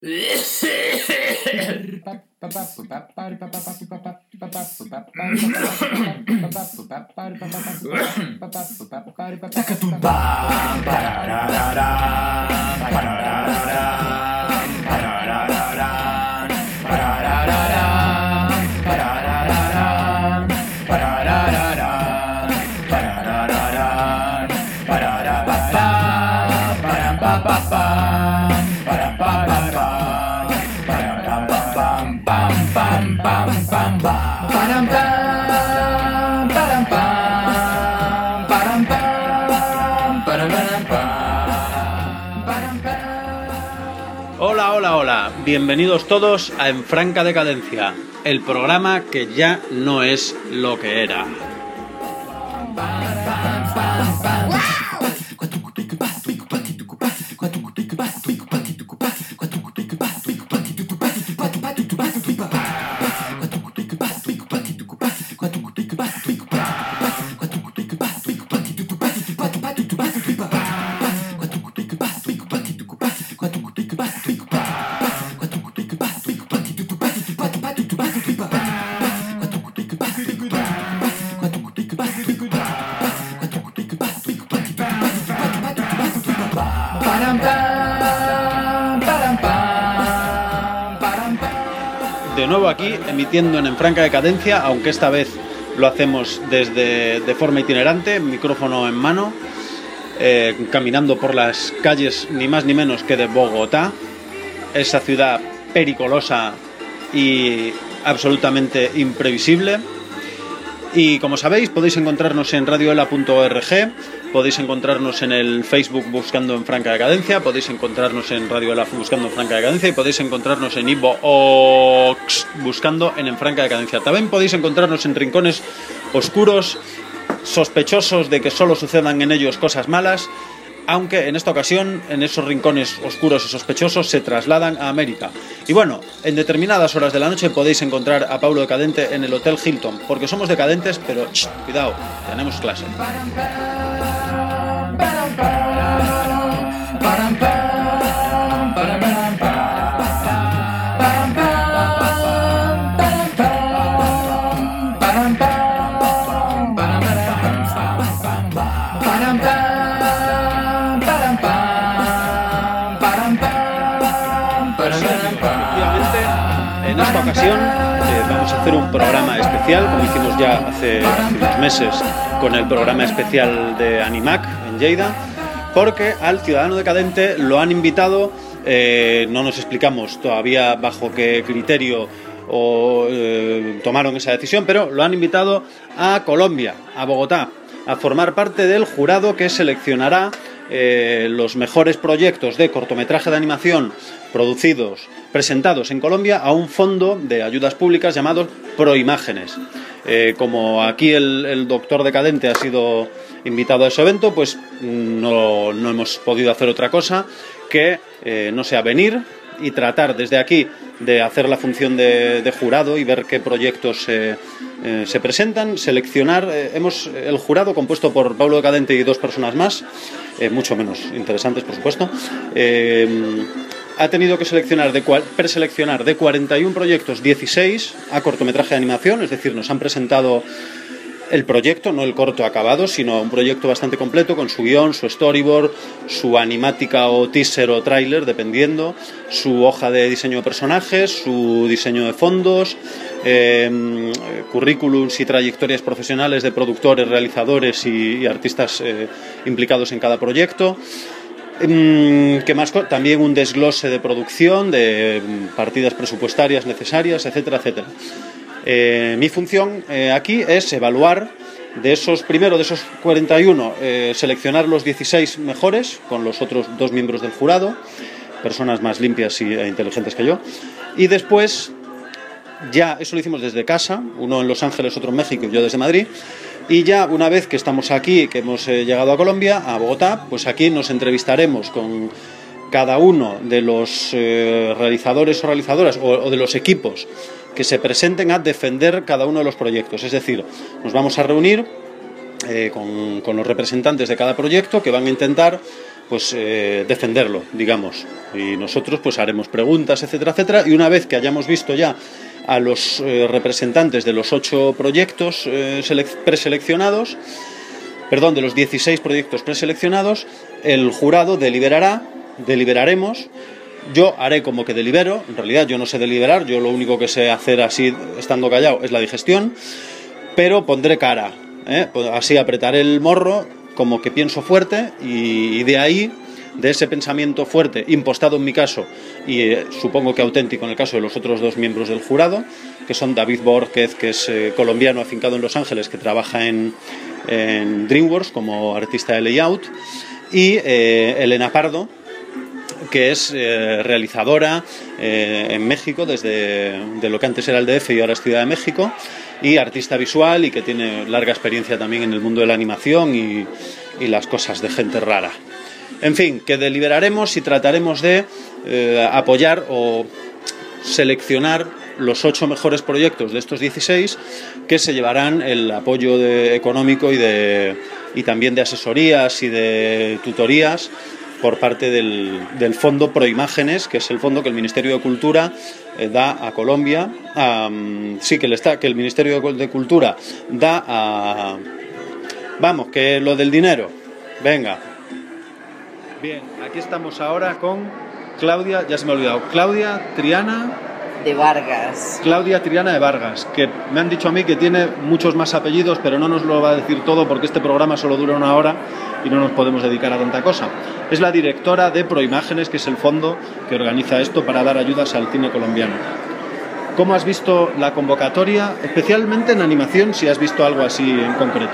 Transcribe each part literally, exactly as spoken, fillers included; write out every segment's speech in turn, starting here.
Hola, hola, hola, bienvenidos todos a En Franca Decadencia, el programa que ya no es lo que era. De nuevo aquí, emitiendo en En Franca Decadencia, aunque esta vez lo hacemos desde de forma itinerante, micrófono en mano, eh, caminando por las calles ni más ni menos que de Bogotá, esa ciudad pericolosa y absolutamente imprevisible. Y como sabéis, podéis encontrarnos en radioela punto org, podéis encontrarnos en el Facebook buscando En Franca Decadencia, podéis encontrarnos en Radioela buscando En Franca Decadencia y podéis encontrarnos en iVoox buscando en En Franca Decadencia. También podéis encontrarnos en rincones oscuros, sospechosos de que solo sucedan en ellos cosas malas, aunque en esta ocasión, en esos rincones oscuros y sospechosos, se trasladan a América. Y bueno, en determinadas horas de la noche podéis encontrar a Paulo Decadente en el Hotel Hilton, porque somos decadentes, pero ch, cuidado, tenemos clase. En esta ocasión eh, vamos a hacer un programa especial, como hicimos ya hace, hace unos meses con el programa especial de Animac en Lleida, porque al Ciudadano Decadente lo han invitado, eh, no nos explicamos todavía bajo qué criterio o, eh, tomaron esa decisión, pero lo han invitado a Colombia, a Bogotá, a formar parte del jurado que seleccionará eh, los mejores proyectos de cortometraje de animación producidos, presentados en Colombia a un fondo de ayudas públicas llamado Proimágenes. Eh, como aquí el, el doctor Decadente ha sido invitado a ese evento, pues no, no hemos podido hacer otra cosa que eh, no sea venir y tratar desde aquí de hacer la función de, de jurado y ver qué proyectos eh, eh, se presentan, seleccionar. Eh, hemos el jurado compuesto por Paulo Decadente y dos personas más, eh, mucho menos interesantes, por supuesto. Eh, ha tenido que seleccionar de, preseleccionar de cuarenta y uno proyectos dieciséis a cortometraje de animación, es decir, nos han presentado el proyecto, no el corto acabado, sino un proyecto bastante completo con su guión, su storyboard, su animática o teaser o tráiler, dependiendo, su hoja de diseño de personajes, su diseño de fondos, eh, currículums y trayectorias profesionales de productores, realizadores y, y artistas eh, implicados en cada proyecto. ¿Qué más? También un desglose de producción, de partidas presupuestarias necesarias, etcétera, etcétera. Eh, mi función eh, aquí es evaluar de esos, primero de esos cuarenta y uno, eh, seleccionar los dieciséis mejores con los otros dos miembros del jurado, personas más limpias y, e inteligentes que yo, y después, ya eso lo hicimos desde casa, uno en Los Ángeles, otro en México y yo desde Madrid. Y ya una vez que estamos aquí, que hemos eh, llegado a Colombia, a Bogotá, pues aquí nos entrevistaremos con cada uno de los eh, realizadores o realizadoras o, o de los equipos que se presenten a defender cada uno de los proyectos. Es decir, nos vamos a reunir eh, con, con los representantes de cada proyecto que van a intentar pues eh, defenderlo, digamos. Y nosotros pues haremos preguntas, etcétera, etcétera, y una vez que hayamos visto ya a los eh, representantes de los ocho proyectos eh, preseleccionados, perdón, de los dieciséis proyectos preseleccionados, el jurado deliberará, deliberaremos. Yo haré como que delibero, en realidad yo no sé deliberar, yo lo único que sé hacer así estando callado es la digestión, pero pondré cara, ¿eh? Así apretaré el morro como que pienso fuerte y de ahí, de ese pensamiento fuerte, impostado en mi caso y eh, supongo que auténtico en el caso de los otros dos miembros del jurado, que son David Borquez, que es eh, colombiano afincado en Los Ángeles, que trabaja en, en DreamWorks como artista de layout, y eh, Elena Pardo, que es eh, realizadora eh, en México, desde de lo que antes era el D F y ahora es Ciudad de México, y artista visual y que tiene larga experiencia también en el mundo de la animación y, y las cosas de gente rara. En fin, que deliberaremos y trataremos de eh, apoyar o seleccionar los ocho mejores proyectos de estos dieciséis que se llevarán el apoyo de, económico y, de, y también de asesorías y de tutorías por parte del, del Fondo Proimágenes, que es el fondo que el Ministerio de Cultura eh, da a Colombia, a, sí, que, le está, que el Ministerio de Cultura da a... Vamos, que lo del dinero, venga. Bien, aquí estamos ahora con Claudia, ya se me ha olvidado, Claudia Triana... de Vargas. Claudia Triana de Vargas, que me han dicho a mí que tiene muchos más apellidos, pero no nos lo va a decir todo porque este programa solo dura una hora y no nos podemos dedicar a tanta cosa. Es la directora de Proimágenes, que es el fondo que organiza esto para dar ayudas al cine colombiano. ¿Cómo has visto la convocatoria, especialmente en animación, si has visto algo así en concreto?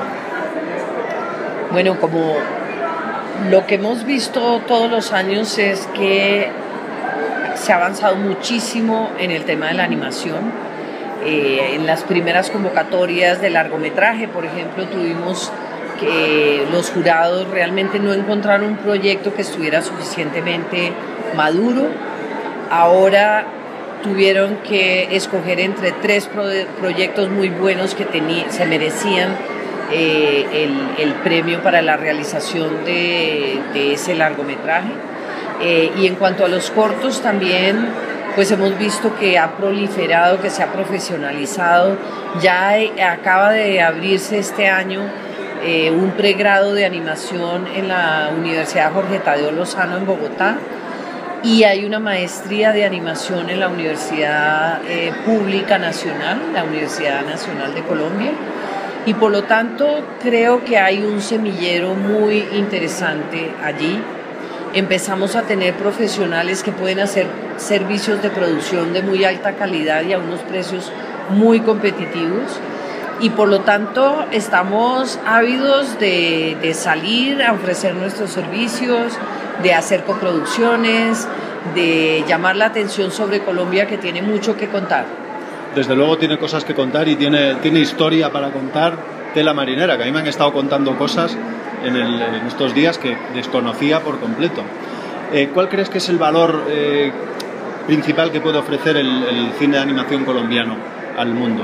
Bueno, como lo que hemos visto todos los años es que se ha avanzado muchísimo en el tema de la animación. Eh, en las primeras convocatorias de largometraje, por ejemplo, tuvimos que los jurados realmente no encontraron un proyecto que estuviera suficientemente maduro. Ahora tuvieron que escoger entre tres pro proyectos muy buenos que se merecían eh, el, el premio para la realización de, de ese largometraje. Eh, y en cuanto a los cortos también, pues hemos visto que ha proliferado, que se ha profesionalizado. Ya eh, acaba de abrirse este año eh, un pregrado de animación en la Universidad Jorge Tadeo Lozano en Bogotá, y hay una maestría de animación en la Universidad eh, Pública Nacional, la Universidad Nacional de Colombia, y por lo tanto creo que hay un semillero muy interesante allí. Empezamos a tener profesionales que pueden hacer servicios de producción de muy alta calidad y a unos precios muy competitivos, y por lo tanto estamos ávidos de, de salir a ofrecer nuestros servicios, de hacer coproducciones, de llamar la atención sobre Colombia, que tiene mucho que contar. Desde luego tiene cosas que contar y tiene, tiene historia para contar, tela marinera, que a mí me han estado contando cosas en, el, en estos días que desconocía por completo. Eh, ¿Cuál crees que es el valor eh, principal que puede ofrecer el, el cine de animación colombiano al mundo?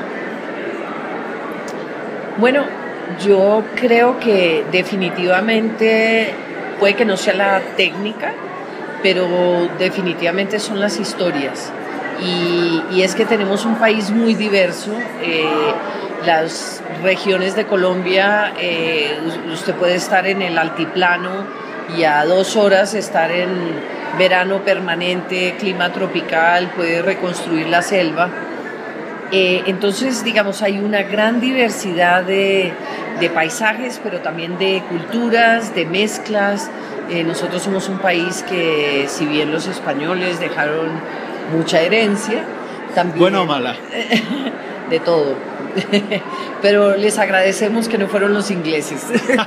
Bueno, yo creo que definitivamente puede que no sea la técnica, pero definitivamente son las historias. Y, y es que tenemos un país muy diverso. Eh, las regiones de Colombia, eh, usted puede estar en el altiplano y a dos horas estar en verano permanente, clima tropical, puede reconstruir la selva. Eh, entonces, digamos, hay una gran diversidad de, de paisajes, pero también de culturas, de mezclas. Eh, nosotros somos un país que, si bien los españoles dejaron mucha herencia, también... ¿Buena o mala? De todo. Pero les agradecemos que no fueron los ingleses.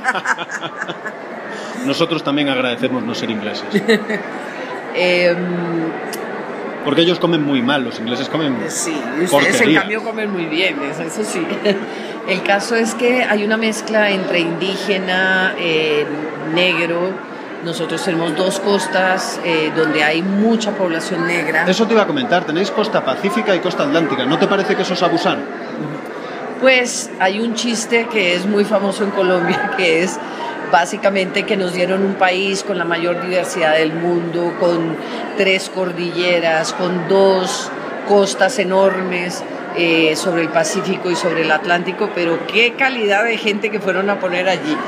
Nosotros también agradecemos no ser ingleses. eh, Porque ellos comen muy mal, los ingleses comen Sí, ustedes porquería. en cambio comen muy bien, eso, eso sí. El caso es que hay una mezcla entre indígena, eh, negro. Nosotros tenemos dos costas eh, donde hay mucha población negra. Eso te iba a comentar, tenéis costa pacífica y costa atlántica. ¿No te parece que eso es abusar? Pues hay un chiste que es muy famoso en Colombia, que es básicamente que nos dieron un país con la mayor diversidad del mundo, con tres cordilleras, con dos costas enormes eh, sobre el Pacífico y sobre el Atlántico, pero qué calidad de gente que fueron a poner allí.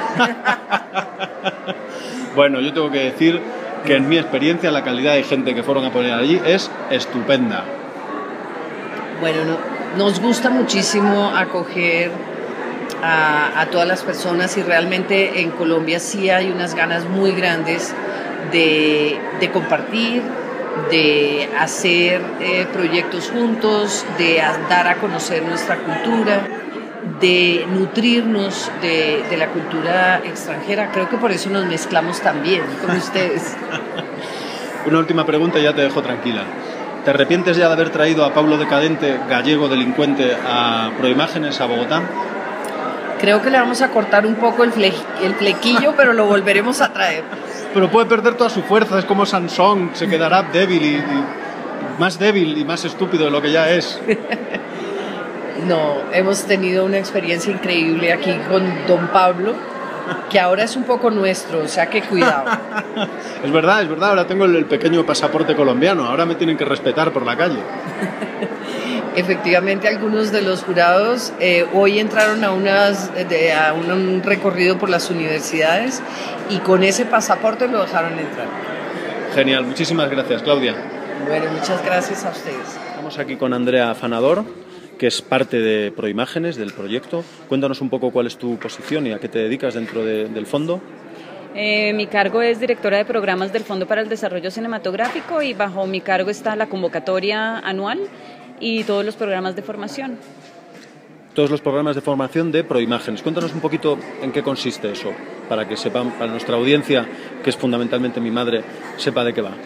Bueno, yo tengo que decir que en mi experiencia la calidad de gente que fueron a poner allí es estupenda. Bueno, no, nos gusta muchísimo acoger a, a todas las personas y realmente en Colombia sí hay unas ganas muy grandes de, de compartir, de hacer eh, proyectos juntos, de a, dar a conocer nuestra cultura, de nutrirnos de, de la cultura extranjera. Creo que por eso nos mezclamos tan bien con ustedes. Una última pregunta y ya te dejo tranquila. ¿Te arrepientes ya de haber traído a Paulo Decadente, gallego delincuente, a Proimágenes, a Bogotá? Creo que le vamos a cortar un poco el, fle el flequillo, pero lo volveremos a traer. Pero puede perder toda su fuerza, es como Sansón, se quedará débil y, y más débil y más estúpido de lo que ya es. No, hemos tenido una experiencia increíble aquí con don Pablo, que ahora es un poco nuestro, o sea que cuidado. Es verdad, es verdad, ahora tengo el, el pequeño pasaporte colombiano, ahora me tienen que respetar por la calle. Efectivamente, algunos de los jurados eh, hoy entraron a, unas, de, a un, un recorrido por las universidades y con ese pasaporte lo dejaron entrar. Genial, muchísimas gracias, Claudia. Bueno, muchas gracias a ustedes. Estamos aquí con Andrea Fanador, que es parte de Proimágenes, del proyecto. Cuéntanos un poco cuál es tu posición y a qué te dedicas dentro de, del fondo. Eh, mi cargo es directora de programas del Fondo para el Desarrollo Cinematográfico y bajo mi cargo está la convocatoria anual y todos los programas de formación. Todos los programas de formación de Proimágenes. Cuéntanos un poquito en qué consiste eso, para que sepan, para nuestra audiencia, que es fundamentalmente mi madre, sepa de qué va.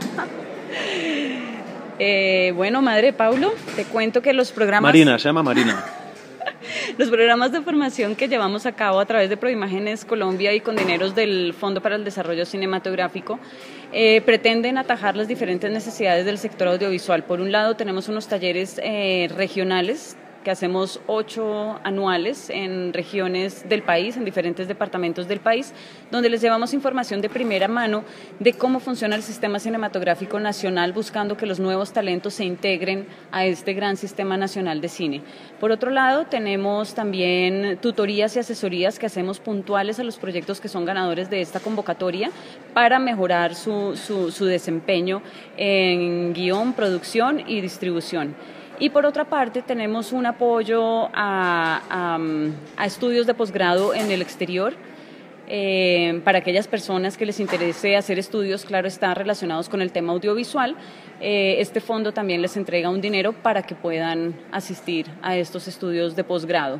Eh, bueno, madre Paulo, te cuento que los programas... Marina, se llama Marina. Los programas de formación que llevamos a cabo a través de Proimágenes Colombia y con dineros del Fondo para el Desarrollo Cinematográfico eh, pretenden atajar las diferentes necesidades del sector audiovisual. Por un lado, tenemos unos talleres eh, regionales que hacemos ocho anuales en regiones del país, en diferentes departamentos del país, donde les llevamos información de primera mano de cómo funciona el sistema cinematográfico nacional, buscando que los nuevos talentos se integren a este gran sistema nacional de cine. Por otro lado, tenemos también tutorías y asesorías que hacemos puntuales a los proyectos que son ganadores de esta convocatoria para mejorar su, su, su desempeño en guión, producción y distribución. Y por otra parte tenemos un apoyo a, a, a estudios de posgrado en el exterior eh, para aquellas personas que les interese hacer estudios, claro está, relacionados con el tema audiovisual. Eh, este fondo también les entrega un dinero para que puedan asistir a estos estudios de posgrado.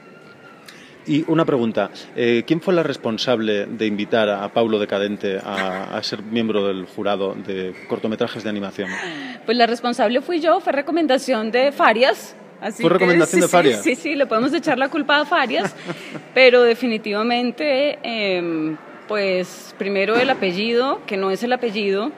Y una pregunta, eh, ¿quién fue la responsable de invitar a Paulo Decadente a, a ser miembro del jurado de cortometrajes de animación? Pues la responsable fui yo, fue recomendación de Farias. Así ¿Fue recomendación que, de Farias? Sí, sí, sí, le podemos echar la culpa a Farias, pero definitivamente, eh, pues primero el apellido, que no es el apellido,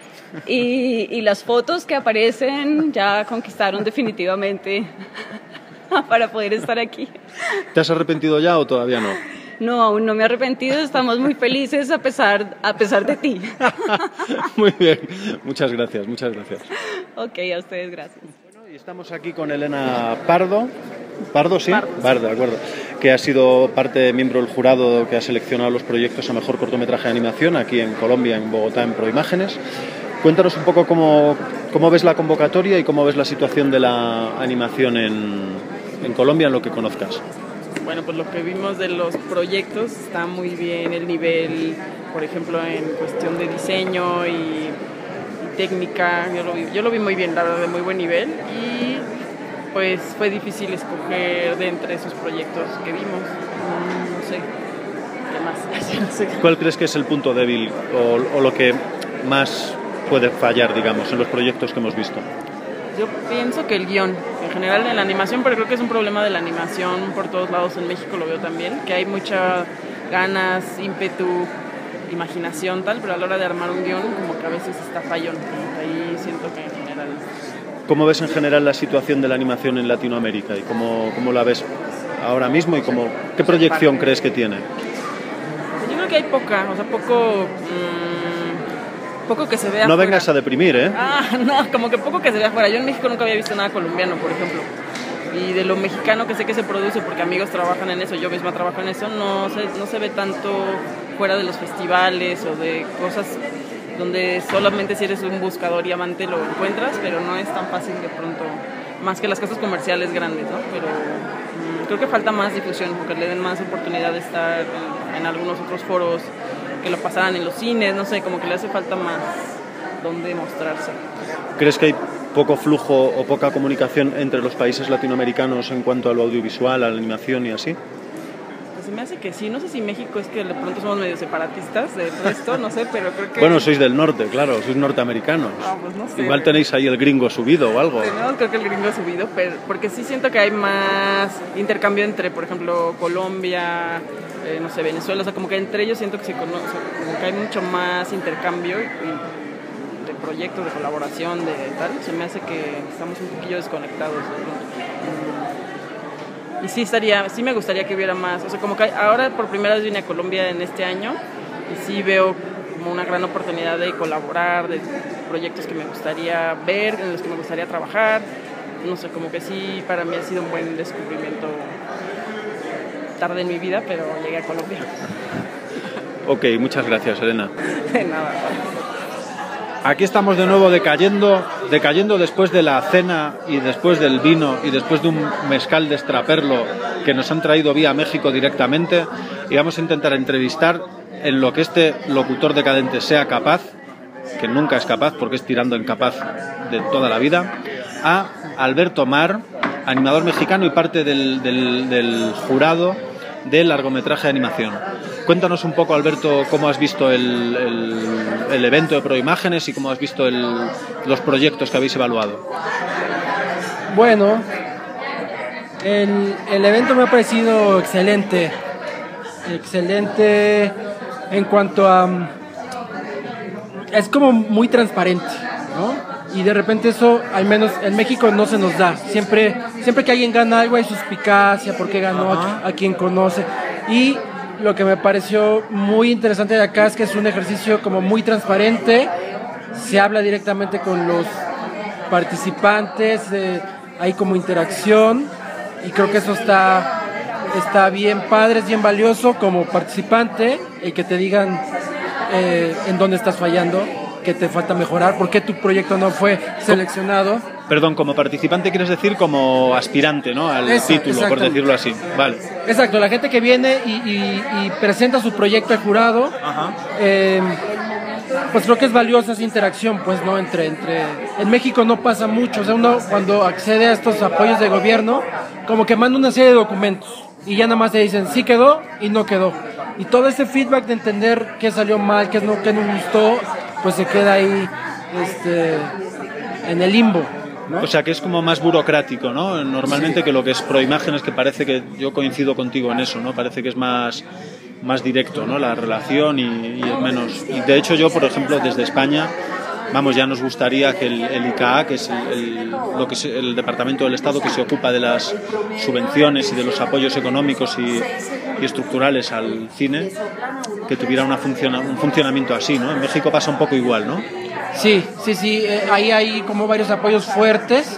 y, y las fotos que aparecen ya conquistaron definitivamente para poder estar aquí. ¿Te has arrepentido ya o todavía no? No, aún no me he arrepentido, estamos muy felices a pesar, a pesar de ti. Muy bien, muchas gracias, muchas gracias. Ok, a ustedes gracias. Bueno, y estamos aquí con Elena Pardo, ¿Pardo sí? Pardo, sí. Pardo, de acuerdo, que ha sido parte, miembro del jurado que ha seleccionado los proyectos a mejor cortometraje de animación aquí en Colombia, en Bogotá, en Proimágenes. Cuéntanos un poco cómo, cómo ves la convocatoria y cómo ves la situación de la animación en, en Colombia, en lo que conozcas. Bueno, pues lo que vimos de los proyectos está muy bien el nivel, por ejemplo, en cuestión de diseño y, y técnica, yo lo, vi, yo lo vi muy bien, la verdad, de muy buen nivel, y pues fue difícil escoger de entre esos proyectos que vimos, no, no sé, ¿qué más? No sé. ¿Cuál crees que es el punto débil o, o lo que más puede fallar, digamos, en los proyectos que hemos visto? Yo pienso que el guión, en general en la animación, pero creo que es un problema de la animación por todos lados, en México lo veo también, que hay muchas ganas, ímpetu, imaginación tal, pero a la hora de armar un guión como que a veces está fallón, ahí siento que en general... ¿Cómo ves en general la situación de la animación en Latinoamérica y cómo, cómo la ves ahora mismo y cómo, qué proyección crees que tiene? Yo creo que hay poca, o sea, poco... Mmm, poco que se vea No afuera. vengas a deprimir, ¿eh? Ah, no, como que poco que se vea afuera. Yo en México nunca había visto nada colombiano, por ejemplo. Y de lo mexicano que sé que se produce, porque amigos trabajan en eso, yo misma trabajo en eso, no se, no se ve tanto fuera de los festivales o de cosas donde solamente si eres un buscador y amante lo encuentras, pero no es tan fácil de pronto, más que las cosas comerciales grandes, ¿no? Pero mmm, creo que falta más difusión, porque le den más oportunidad de estar en, en algunos otros foros, que lo pasaran en los cines, no sé, como que le hace falta más donde mostrarse. ¿Crees que hay poco flujo o poca comunicación entre los países latinoamericanos en cuanto a lo audiovisual, a la animación y así? Pues se me hace que sí, no sé si México es que de pronto somos medio separatistas del resto, no sé, pero creo que... Bueno, sois del norte, claro, sois norteamericanos. Ah, pues no sé. Igual tenéis ahí el gringo subido o algo. Tenemos creo que el gringo subido, pero porque sí siento que hay más intercambio entre, por ejemplo, Colombia, eh, no sé, Venezuela, o sea, como que entre ellos siento que se conoce, o sea, como que hay mucho más intercambio y, y de proyectos, de colaboración, de tal, se me hace que estamos un poquillo desconectados, ¿no? Y sí estaría, sí me gustaría que hubiera más, o sea, como que hay, ahora por primera vez vine a Colombia en este año y sí veo como una gran oportunidad de colaborar, de proyectos que me gustaría ver, en los que me gustaría trabajar, no sé, como que sí para mí ha sido un buen descubrimiento, tarde en mi vida, pero llegué a Colombia. Ok, muchas gracias, Elena. De nada. Aquí estamos de nuevo decayendo, decayendo después de la cena y después del vino y después de un mezcal de extraperlo que nos han traído vía México directamente, y vamos a intentar entrevistar en lo que este locutor decadente sea capaz, que nunca es capaz porque es tirando en capaz de toda la vida, a Alberto Mar, animador mexicano y parte del, del, del jurado del largometraje de animación. Cuéntanos un poco, Alberto, cómo has visto el, el, el evento de Proimágenes y cómo has visto el, los proyectos que habéis evaluado. Bueno, el, el evento me ha parecido excelente, excelente en cuanto a... es como muy transparente, ¿no? Y de repente eso, al menos en México, no se nos da. Siempre, siempre que alguien gana algo hay suspicacia, por qué ganó, a, a quién conoce. Y lo que me pareció muy interesante de acá es que es un ejercicio como muy transparente, se habla directamente con los participantes, eh, hay como interacción, y creo que eso está, está bien padre, es bien valioso como participante, el que te digan eh, en dónde estás fallando, qué te falta mejorar, por qué tu proyecto no fue seleccionado. Perdón, como participante quieres decir como aspirante, ¿no? Al Eso, título, por decirlo así. Vale. Exacto, la gente que viene y, y, y presenta su proyecto al jurado, Ajá. Eh, pues creo que es valiosa esa interacción, pues, ¿no? Entre, entre... En México no pasa mucho, o sea, uno cuando accede a estos apoyos de gobierno, como que manda una serie de documentos y ya nada más te dicen sí quedó y no quedó. Y todo ese feedback de entender qué salió mal, qué no, qué no gustó, pues se queda ahí este, en el limbo, ¿no? O sea, que es como más burocrático, ¿no? Normalmente Sí. que lo que es Proimágenes, que parece que yo coincido contigo en eso, ¿no? Parece que es más, más directo, ¿no? La relación y, y es menos... Y de hecho yo, por ejemplo, desde España, vamos, ya nos gustaría que el, el I C A A, que es el, el, lo que es el Departamento del Estado que se ocupa de las subvenciones y de los apoyos económicos y, y estructurales al cine, que tuviera una funciona, un funcionamiento así, ¿no? En México pasa un poco igual, ¿no? Sí, sí, sí, eh, ahí hay como varios apoyos fuertes,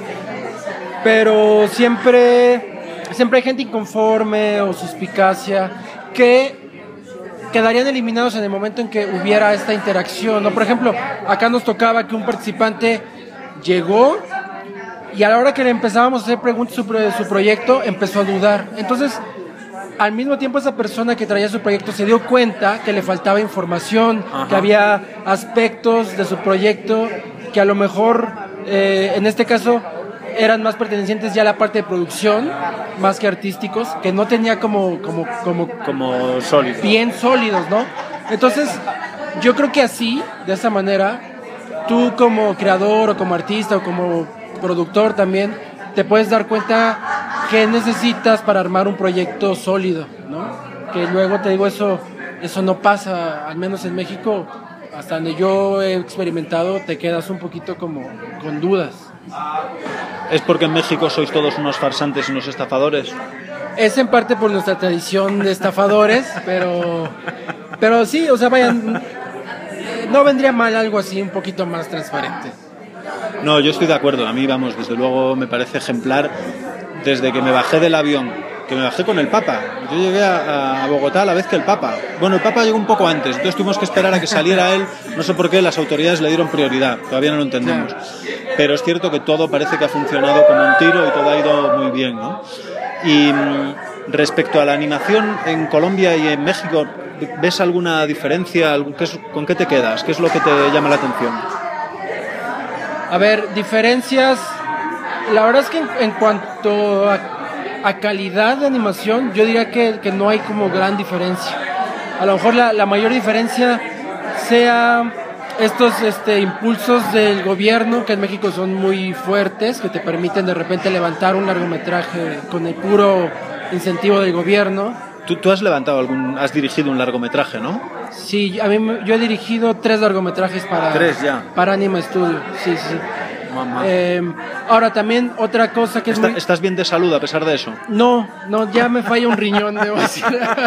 pero siempre, siempre hay gente inconforme o suspicacia que quedarían eliminados en el momento en que hubiera esta interacción, ¿no? Por ejemplo, acá nos tocaba que un participante llegó y a la hora que le empezábamos a hacer preguntas sobre su proyecto empezó a dudar. Entonces, al mismo tiempo esa persona que traía su proyecto se dio cuenta que le faltaba información, Ajá. que había aspectos de su proyecto que a lo mejor, eh, en este caso, eran más pertenecientes ya a la parte de producción, más que artísticos, que no tenía como, como, como, como sólidos. bien sólidos, ¿no? Entonces, yo creo que así, de esa manera, tú como creador o como artista o como productor también, te puedes dar cuenta qué necesitas para armar un proyecto sólido, ¿no? Que luego, te digo, eso, eso no pasa, al menos en México, hasta donde yo he experimentado, te quedas un poquito como con dudas. ¿Es porque en México sois todos unos farsantes y unos estafadores? Es en parte por nuestra tradición de estafadores, pero, pero sí, o sea, vayan, no vendría mal algo así un poquito más transparente. No, yo estoy de acuerdo. A mí, vamos, desde luego me parece ejemplar desde que me bajé del avión, que me bajé con el Papa. Yo llegué a, a Bogotá a la vez que el Papa. Bueno, el Papa llegó un poco antes, entonces tuvimos que esperar a que saliera él. No sé por qué las autoridades le dieron prioridad, todavía no lo entendemos. Pero es cierto que todo parece que ha funcionado como un tiro y todo ha ido muy bien, ¿no? Y respecto a la animación en Colombia y en México, ¿ves alguna diferencia? ¿Con qué te quedas? ¿Qué es lo que te llama la atención? A ver, diferencias. La verdad es que en, en cuanto a, a calidad de animación, yo diría que, que no hay como gran diferencia. A lo mejor la, la mayor diferencia sea estos este, impulsos del gobierno, que en México son muy fuertes, que te permiten de repente levantar un largometraje con el puro incentivo del gobierno. Tú, tú has levantado algún, has dirigido un largometraje, ¿no? Sí, a mí yo he dirigido tres largometrajes para, ¿Tres ya? para Anima Studio, sí, sí. Mamá. Eh, ahora también otra cosa que es ¿Está, muy... ¿Estás bien de salud a pesar de eso? No, no, ya me falla un riñón, debo decir.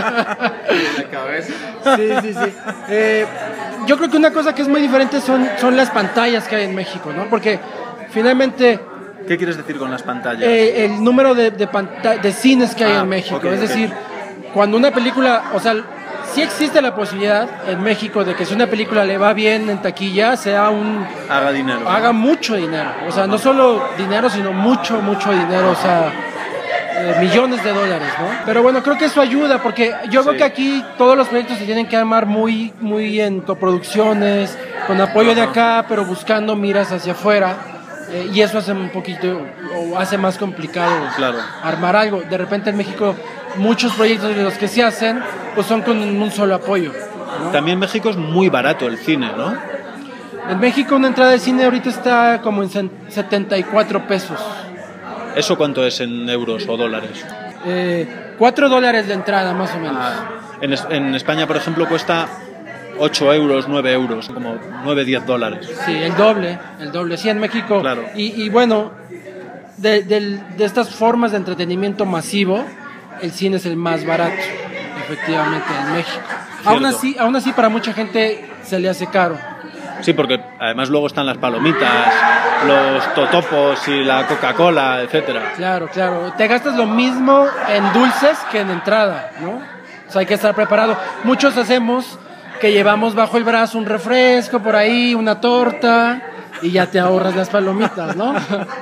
La cabeza. Sí, sí, sí. Eh, yo creo que una cosa que es muy diferente son, son las pantallas que hay en México, ¿no? Porque finalmente... ¿Qué quieres decir con las pantallas? Eh, el número de, de, panta- de cines que hay Ah, en México. okay, es okay. decir, cuando una película... O sea, sí existe la posibilidad en México de que si una película le va bien en taquilla, sea un... Haga dinero. Haga mucho dinero. O sea, no solo dinero, sino mucho, mucho dinero. O sea... Eh, millones de dólares, ¿no? Pero bueno, creo que eso ayuda, porque yo Sí. creo que aquí todos los proyectos se tienen que armar muy, muy en coproducciones, con apoyo de acá, pero buscando miras hacia afuera, eh, y eso hace un poquito, o hace más complicado Claro. armar algo. De repente en México muchos proyectos de los que se hacen, pues son con un solo apoyo, ¿no? También México es muy barato el cine, ¿no? En México una entrada de cine ahorita está como en setenta y cuatro pesos. ¿Eso cuánto es en euros o dólares? Eh, cuatro dólares de entrada, más o menos. Ah, en, es- en España, por ejemplo, cuesta ocho euros, nueve euros, como nueve, diez dólares. Sí, el doble, el doble. Sí, en México. Claro. Y, y bueno, de, del- de estas formas de entretenimiento masivo, el cine es el más barato, efectivamente, en México. Aún así, aún así, para mucha gente se le hace caro. Sí, porque además luego están las palomitas, los totopos y la Coca-Cola, etcétera. Claro, claro. Te gastas lo mismo en dulces que en entrada, ¿no? O sea, hay que estar preparado. Muchos hacemos que llevamos bajo el brazo un refresco por ahí, una torta, y ya te ahorras las palomitas, ¿no?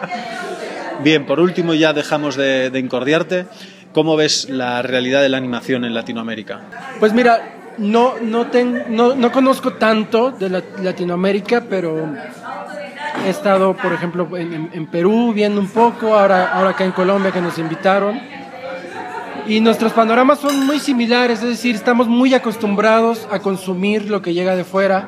Bien, por último, ya dejamos de, de incordiarte. ¿Cómo ves la realidad de la animación en Latinoamérica? Pues mira, no, no, ten, no, no conozco tanto de la, Latinoamérica, pero he estado, por ejemplo, en, en, en Perú viendo un poco, ahora, ahora acá en Colombia que nos invitaron. Y nuestros panoramas son muy similares, es decir, estamos muy acostumbrados a consumir lo que llega de fuera.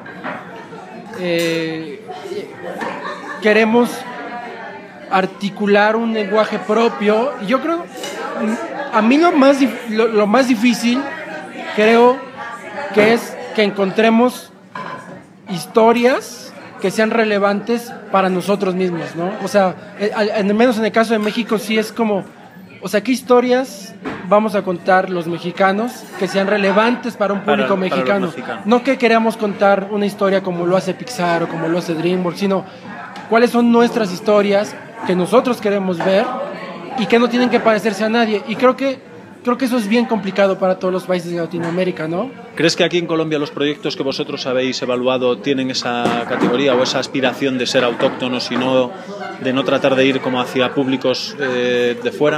Eh, queremos articular un lenguaje propio. Y yo creo, a mí lo más, lo, lo más difícil, creo, que es que encontremos historias que sean relevantes para nosotros mismos, ¿no? O sea, al menos en el caso de México sí es como, o sea, ¿qué historias vamos a contar los mexicanos que sean relevantes para un público Para- para mexicano? los mexicanos. No que queramos contar una historia como lo hace Pixar o como lo hace DreamWorks, sino cuáles son nuestras historias que nosotros queremos ver y que no tienen que parecerse a nadie. Y creo que Creo que eso es bien complicado para todos los países de Latinoamérica, ¿no? ¿Crees que aquí en Colombia los proyectos que vosotros habéis evaluado tienen esa categoría o esa aspiración de ser autóctonos y no de no tratar de ir como hacia públicos eh, de fuera?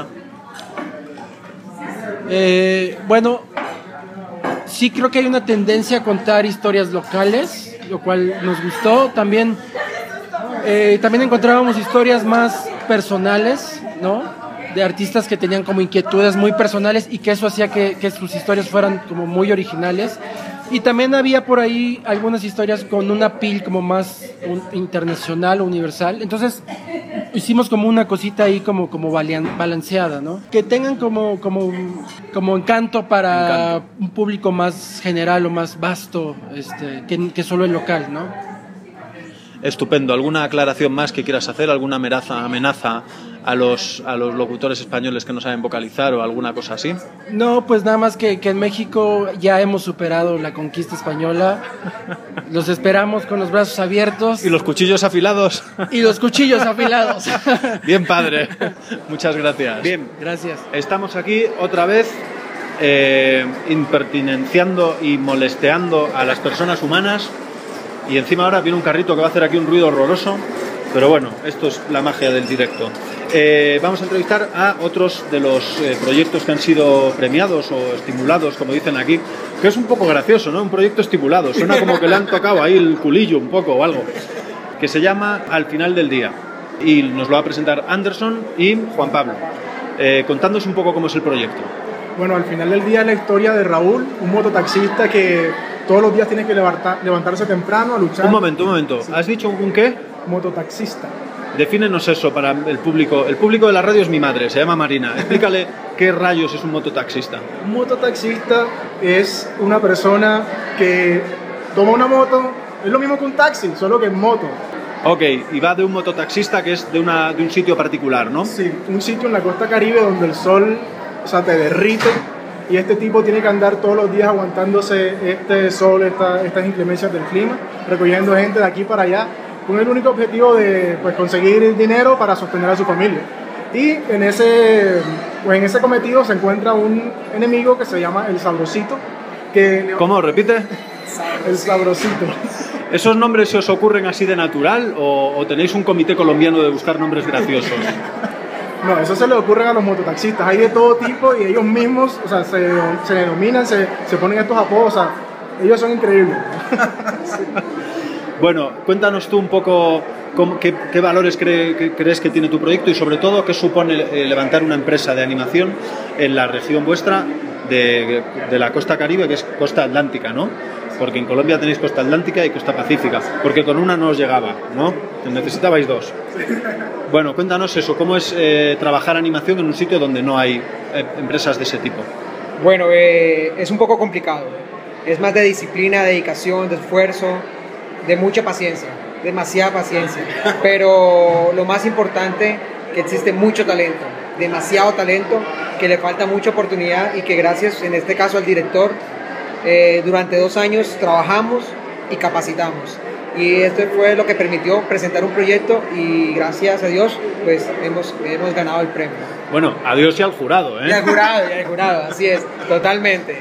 Eh, bueno, sí creo que hay una tendencia a contar historias locales, lo cual nos gustó. También, eh, también encontrábamos historias más personales, ¿no? De artistas que tenían como inquietudes muy personales y que eso hacía que, que sus historias fueran como muy originales. Y también había por ahí algunas historias con una pil como más un, internacional o universal. Entonces hicimos como una cosita ahí como, como balean, balanceada, ¿no? Que tengan como, como, como encanto para encanto. Un público más general o más vasto este, que, que solo el local, ¿no? Estupendo. ¿Alguna aclaración más que quieras hacer? ¿Alguna amenaza, amenaza a los, a los locutores españoles que no saben vocalizar o alguna cosa así? No, pues nada más que, que en México ya hemos superado la conquista española. Los esperamos con los brazos abiertos. ¿Y los cuchillos afilados? Y los cuchillos afilados. Bien, padre. Muchas gracias. Bien, gracias. Estamos aquí otra vez eh, impertinenciando y molesteando a las personas humanas, y encima ahora viene un carrito que va a hacer aquí un ruido horroroso, pero bueno, esto es la magia del directo. Eh, vamos a entrevistar a otros de los eh, proyectos que han sido premiados o estimulados, como dicen aquí, que es un poco gracioso, ¿no? Un proyecto estimulado, suena como que le han tocado ahí el culillo un poco o algo, que se llama Al final del día, y nos lo va a presentar Anderson y Juan Pablo. Eh, contándonos un poco cómo es el proyecto. Bueno, al final del día es la historia de Raúl, un mototaxista que todos los días tiene que levantar, levantarse temprano a luchar. Un momento, un momento. ¿Has dicho un qué? Mototaxista. Defínenos eso para el público. El público de la radio es mi madre, se llama Marina. Explícale qué rayos es un mototaxista. Un mototaxista es una persona que toma una moto, es lo mismo que un taxi, solo que en moto. Ok, y va de un mototaxista que es de, una, de un sitio particular, ¿no? Sí, un sitio en la costa caribe donde el sol, o sea, te derrite, y este tipo tiene que andar todos los días aguantándose este sol, esta, estas inclemencias del clima, recogiendo gente de aquí para allá, con el único objetivo de pues, conseguir dinero para sostener a su familia. Y en ese, pues, en ese cometido se encuentra un enemigo que se llama el Sabrosito. Que ¿Cómo? ¿Repite? El Sabrosito. ¿Esos nombres se os ocurren así de natural o, o tenéis un comité colombiano de buscar nombres graciosos? No, eso se le ocurre a los mototaxistas. Hay de todo tipo y ellos mismos, o sea, se, se denominan, se, se ponen estos apodos. O sea, ellos son increíbles. Sí. Bueno, cuéntanos tú un poco cómo, qué, qué valores cree, qué, crees que tiene tu proyecto y sobre todo qué supone eh, levantar una empresa de animación en la región vuestra de, de la costa caribe, que es costa atlántica, ¿no? Porque en Colombia tenéis costa atlántica y costa pacífica, porque con una no os llegaba, ¿no? Necesitabais dos. Bueno, cuéntanos eso, ¿cómo es eh, trabajar animación en un sitio donde no hay eh, empresas de ese tipo? Bueno, eh, es un poco complicado. Es más de disciplina, dedicación, de esfuerzo, de mucha paciencia, demasiada paciencia. Pero lo más importante, que existe mucho talento, demasiado talento, que le falta mucha oportunidad y que gracias, en este caso, al director, Eh, durante dos años trabajamos y capacitamos, y esto fue lo que permitió presentar un proyecto y gracias a Dios pues hemos, hemos ganado el premio. Bueno, a Dios y al jurado, ¿eh? Y al jurado, y al jurado, así es, totalmente.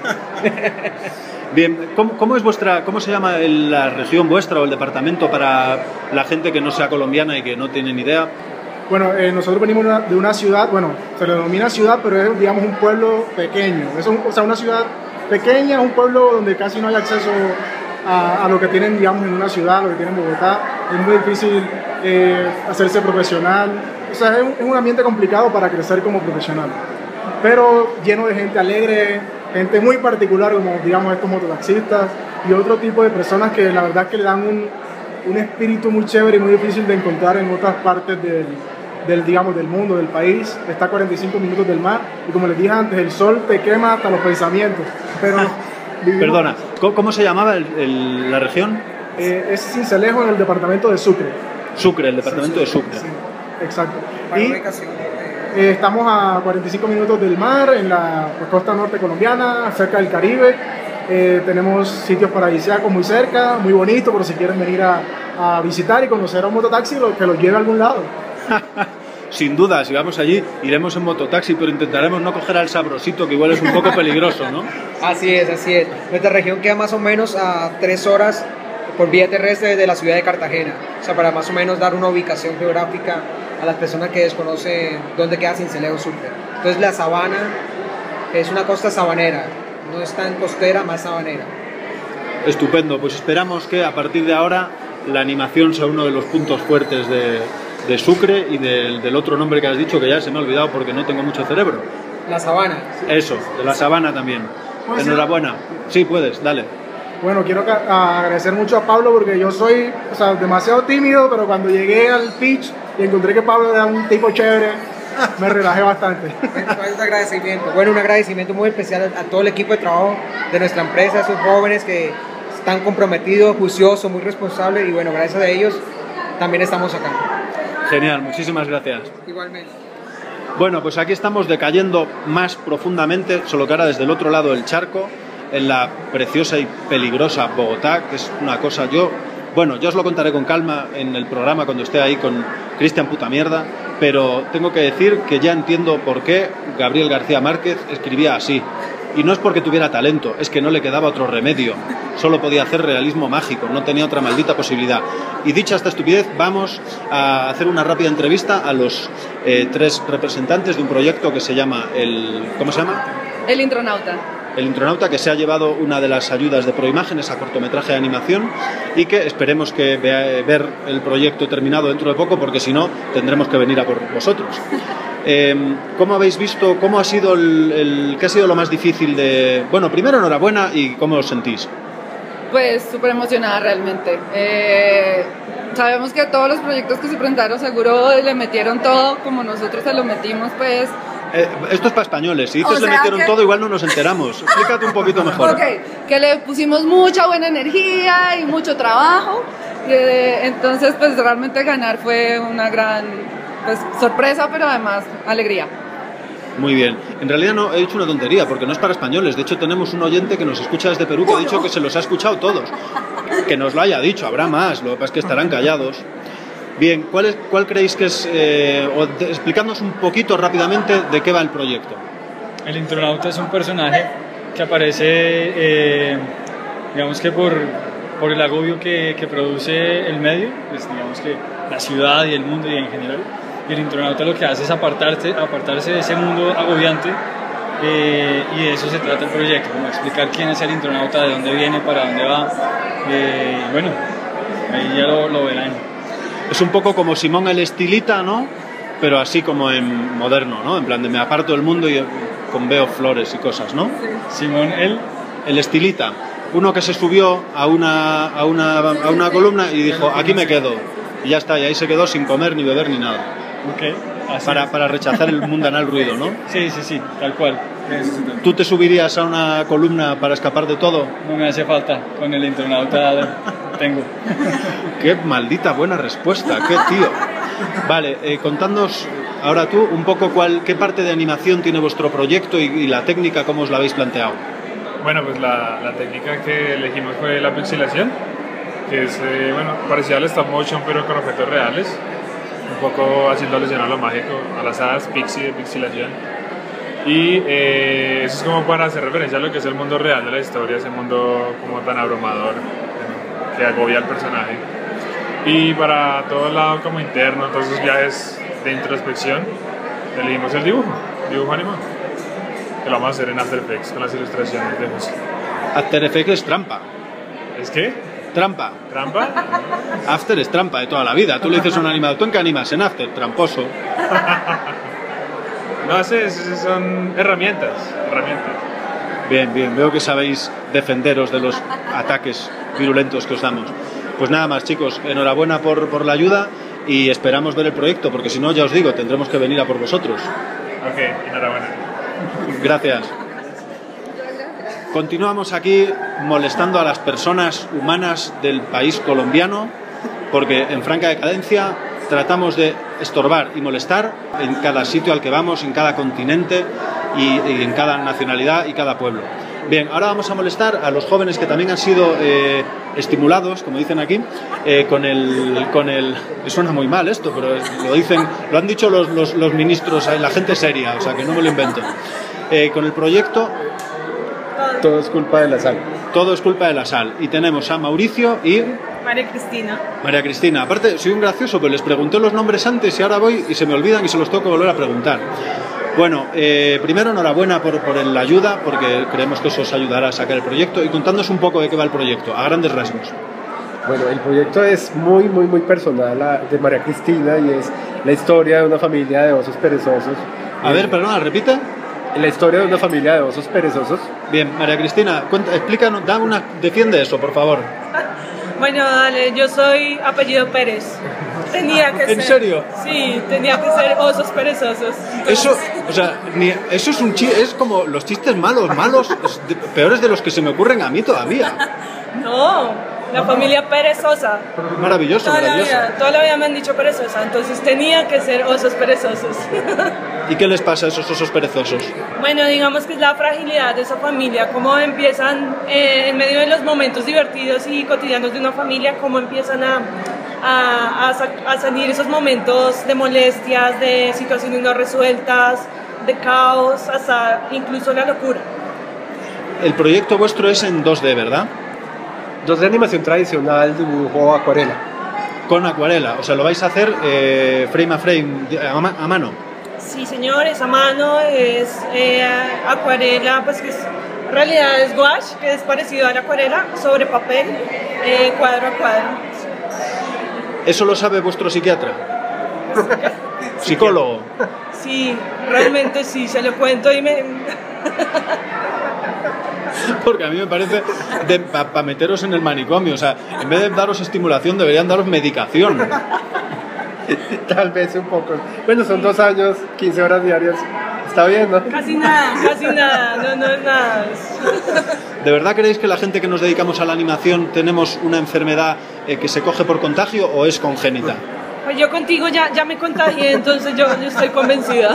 Bien, ¿cómo, cómo es vuestra, cómo se llama el, la región vuestra o el departamento para la gente que no sea colombiana y que no tiene ni idea? Bueno, eh, nosotros venimos de una, de una ciudad, bueno, se le denomina ciudad, pero es, digamos, un pueblo pequeño. Es un, o sea, una ciudad pequeña, un pueblo donde casi no hay acceso a, a lo que tienen, digamos, en una ciudad, lo que tienen en Bogotá. Es muy difícil eh, hacerse profesional. O sea, es un, es un ambiente complicado para crecer como profesional. Pero lleno de gente alegre, gente muy particular, como, digamos, estos mototaxistas y otro tipo de personas que la verdad que le dan un, un espíritu muy chévere y muy difícil de encontrar en otras partes del del, digamos, del mundo, del país. Está a cuarenta y cinco minutos del mar y como les dije antes, el sol te quema hasta los pensamientos. Pero vivimos... Perdona, ¿cómo, cómo se llamaba el, el, la región? Eh, es Sincelejo, en el departamento de Sucre. Sucre, el departamento sí, de Sucre. Sí, exacto. Y eh, estamos a cuarenta y cinco minutos del mar, en la pues, costa norte colombiana, cerca del Caribe. Eh, tenemos sitios paradisíacos muy cerca, muy bonitos, por si quieren venir a, a visitar y conocer a un mototaxi lo, que los lleve a algún lado. Sin duda, si vamos allí, iremos en mototaxi, pero intentaremos no coger al Sabrosito, que igual es un poco peligroso, ¿no? Así es, así es. Nuestra región queda más o menos a tres horas por vía terrestre desde la ciudad de Cartagena. O sea, para más o menos dar una ubicación geográfica a las personas que desconocen dónde queda Sincelejo Sucre. Entonces, la sabana es una costa sabanera, no es tan costera, más sabanera. Estupendo, pues esperamos que a partir de ahora la animación sea uno de los puntos fuertes de, de Sucre y del, del otro nombre que has dicho, que ya se me ha olvidado porque no tengo mucho cerebro. La sabana. Eso, de la sabana también. Enhorabuena. Sí, puedes, dale. Bueno, quiero agradecer mucho a Pablo porque yo soy, o sea, demasiado tímido, pero cuando llegué al pitch y encontré que Pablo era un tipo chévere, me relajé bastante. Un agradecimiento. Bueno, un agradecimiento muy especial a todo el equipo de trabajo de nuestra empresa, a esos jóvenes que están comprometidos, juiciosos, muy responsables, y bueno, gracias a ellos también estamos acá. Genial, muchísimas gracias. Igualmente. Bueno, pues aquí estamos decayendo más profundamente, solo que ahora desde el otro lado del charco, en la preciosa y peligrosa Bogotá, que es una cosa, yo, bueno, yo os lo contaré con calma en el programa cuando esté ahí con Cristian Puta Mierda, pero tengo que decir que ya entiendo por qué Gabriel García Márquez escribía así. Y no es porque tuviera talento, es que no le quedaba otro remedio. Solo podía hacer realismo mágico, no tenía otra maldita posibilidad. Y dicha esta estupidez, vamos a hacer una rápida entrevista a los eh, tres representantes de un proyecto que se llama el... ¿Cómo se llama? El Intronauta. El Intronauta, que se ha llevado una de las ayudas de Proimágenes a cortometraje de animación y que esperemos que vea, ver el proyecto terminado dentro de poco, porque si no tendremos que venir a por vosotros. Eh, ¿Cómo habéis visto, cómo ha sido el, el, qué ha sido lo más difícil de... Bueno, primero enhorabuena y ¿cómo os sentís? Pues súper emocionada realmente. Eh, sabemos que todos los proyectos que se presentaron seguro le metieron todo como nosotros se lo metimos, pues... Eh, esto es para españoles, si dices O sea le metieron que- todo igual no nos enteramos. Explícate un poquito mejor. Ok, que le pusimos mucha buena energía y mucho trabajo. Y, eh, entonces, pues realmente ganar fue una gran pues, sorpresa, pero además alegría. Muy bien. En realidad no he dicho una tontería, porque no es para españoles. De hecho, tenemos un oyente que nos escucha desde Perú que ha dicho que se los ha escuchado todos. Que nos lo haya dicho, habrá más, lo que pasa es que estarán callados. Bien, ¿cuál, es, cuál creéis que es... Eh, o de, explicadnos un poquito rápidamente de qué va el proyecto. El Intronauta es un personaje que aparece, eh, digamos que por, por el agobio que, que produce el medio, pues digamos que la ciudad y el mundo y en general. Y el Intronauta lo que hace es apartarse, apartarse de ese mundo agobiante, eh, y de eso se trata el proyecto, como explicar quién es el Intronauta, de dónde viene, para dónde va, eh, y bueno, ahí ya lo, lo verán. Es un poco como Simón el Estilita, ¿no? Pero así como en moderno, ¿no? En plan de me aparto del mundo y con veo flores y cosas, ¿no? Simón el... El Estilita. Uno que se subió a una, a una, a una columna y dijo, aquí me quedo. Y ya está, y ahí se quedó sin comer, ni beber, ni nada. Okay. Para, para rechazar el mundanal ruido, ¿no? Sí, sí, sí, tal cual. ¿Tú te subirías a una columna para escapar de todo? No me hace falta, con el Intronauta tengo. Qué maldita buena respuesta, qué tío. Vale, eh, contadnos ahora tú un poco cuál, qué parte de animación tiene vuestro proyecto y, y la técnica, cómo os la habéis planteado. Bueno, pues la, la técnica que elegimos fue la pixelación, que es, eh, bueno, parecida al stop motion pero con objetos reales, un poco haciendo alusión a lo mágico, a las hadas pixie de pixelación. Y eh, eso es como para hacer referencia a lo que es el mundo real de la historia, ese mundo como tan abrumador que agobia al personaje. Y para todo el lado como interno, todos esos viajes de introspección, elegimos el dibujo, dibujo animado, que lo vamos a hacer en After Effects con las ilustraciones de José. After Effects es trampa. ¿Es qué? Trampa. ¿Trampa? After es trampa de toda la vida. Tú le dices a un animador, ¿tú en qué animas? En After, tramposo. No sé, son herramientas, herramientas. Bien, bien, veo que sabéis defenderos de los ataques virulentos que os damos. Pues nada más, chicos, enhorabuena por, por la ayuda y esperamos ver el proyecto, porque si no, ya os digo, tendremos que venir a por vosotros. Ok, enhorabuena. Gracias. Continuamos aquí molestando a las personas humanas del país colombiano, porque en franca decadencia tratamos de estorbar y molestar en cada sitio al que vamos, en cada continente y, y en cada nacionalidad y cada pueblo. Bien, ahora vamos a molestar a los jóvenes que también han sido eh, estimulados, como dicen aquí, eh, con el, con el... Suena muy mal esto, pero lo dicen, lo han dicho los, los, los ministros, la gente seria, o sea que no me lo invento. Eh, con el proyecto... Todo es culpa de la sal. Todo es culpa de la sal. Y tenemos a Mauricio y... María Cristina. María Cristina. Aparte, soy un gracioso, pero les pregunté los nombres antes y ahora voy y se me olvidan y se los tengo que volver a preguntar. Bueno, eh, primero enhorabuena por, por la ayuda, porque creemos que eso os ayudará a sacar el proyecto. Y contándonos un poco de qué va el proyecto, a grandes rasgos. Bueno, el proyecto es muy, muy, muy personal la, de María Cristina y es la historia de una familia de osos perezosos. A ver, perdona, repite. La historia de una familia de osos perezosos. Bien, María Cristina, cuenta, explícanos, da una, defiende eso, por favor. Bueno, dale, yo soy apellido Pérez. Tenía que ser. ¿En serio? Sí, tenía que ser osos perezosos. Entonces... Eso, o sea, ni, eso es un chiste, es como los chistes malos, malos, de, peores de los que se me ocurren a mí todavía. No, La familia perezosa. Maravilloso, Toda la maravilloso. vida, toda la vida me han dicho perezosa, entonces tenía que ser osos perezosos. ¿Y qué les pasa a esos osos perezosos? Bueno, digamos que es la fragilidad de esa familia, cómo empiezan eh, en medio de los momentos divertidos y cotidianos de una familia, cómo empiezan a, a, a, sa- a salir esos momentos de molestias, de situaciones no resueltas, de caos, hasta incluso la locura. El proyecto vuestro es en dos D, ¿verdad? dos D animación tradicional, dibujo, acuarela. Con acuarela, o sea, lo vais a hacer eh, frame a frame, a, ma- a mano. Sí, señores, a mano es eh, acuarela, pues que es, en realidad es gouache, que es parecido a la acuarela, sobre papel, eh, cuadro a cuadro. ¿Eso lo sabe vuestro psiquiatra? Psicólogo. Sí, realmente sí, se lo cuento y me... Porque a mí me parece para pa meteros en el manicomio, o sea, en vez de daros estimulación deberían daros medicación. Tal vez un poco. Bueno, son dos años, quince horas diarias. Está bien, ¿no? Casi nada, casi nada, no, no es nada. ¿De verdad creéis que la gente que nos dedicamos a la animación tenemos una enfermedad eh, que se coge por contagio o es congénita? Pues yo contigo ya, ya me contagié, entonces yo, yo estoy convencida.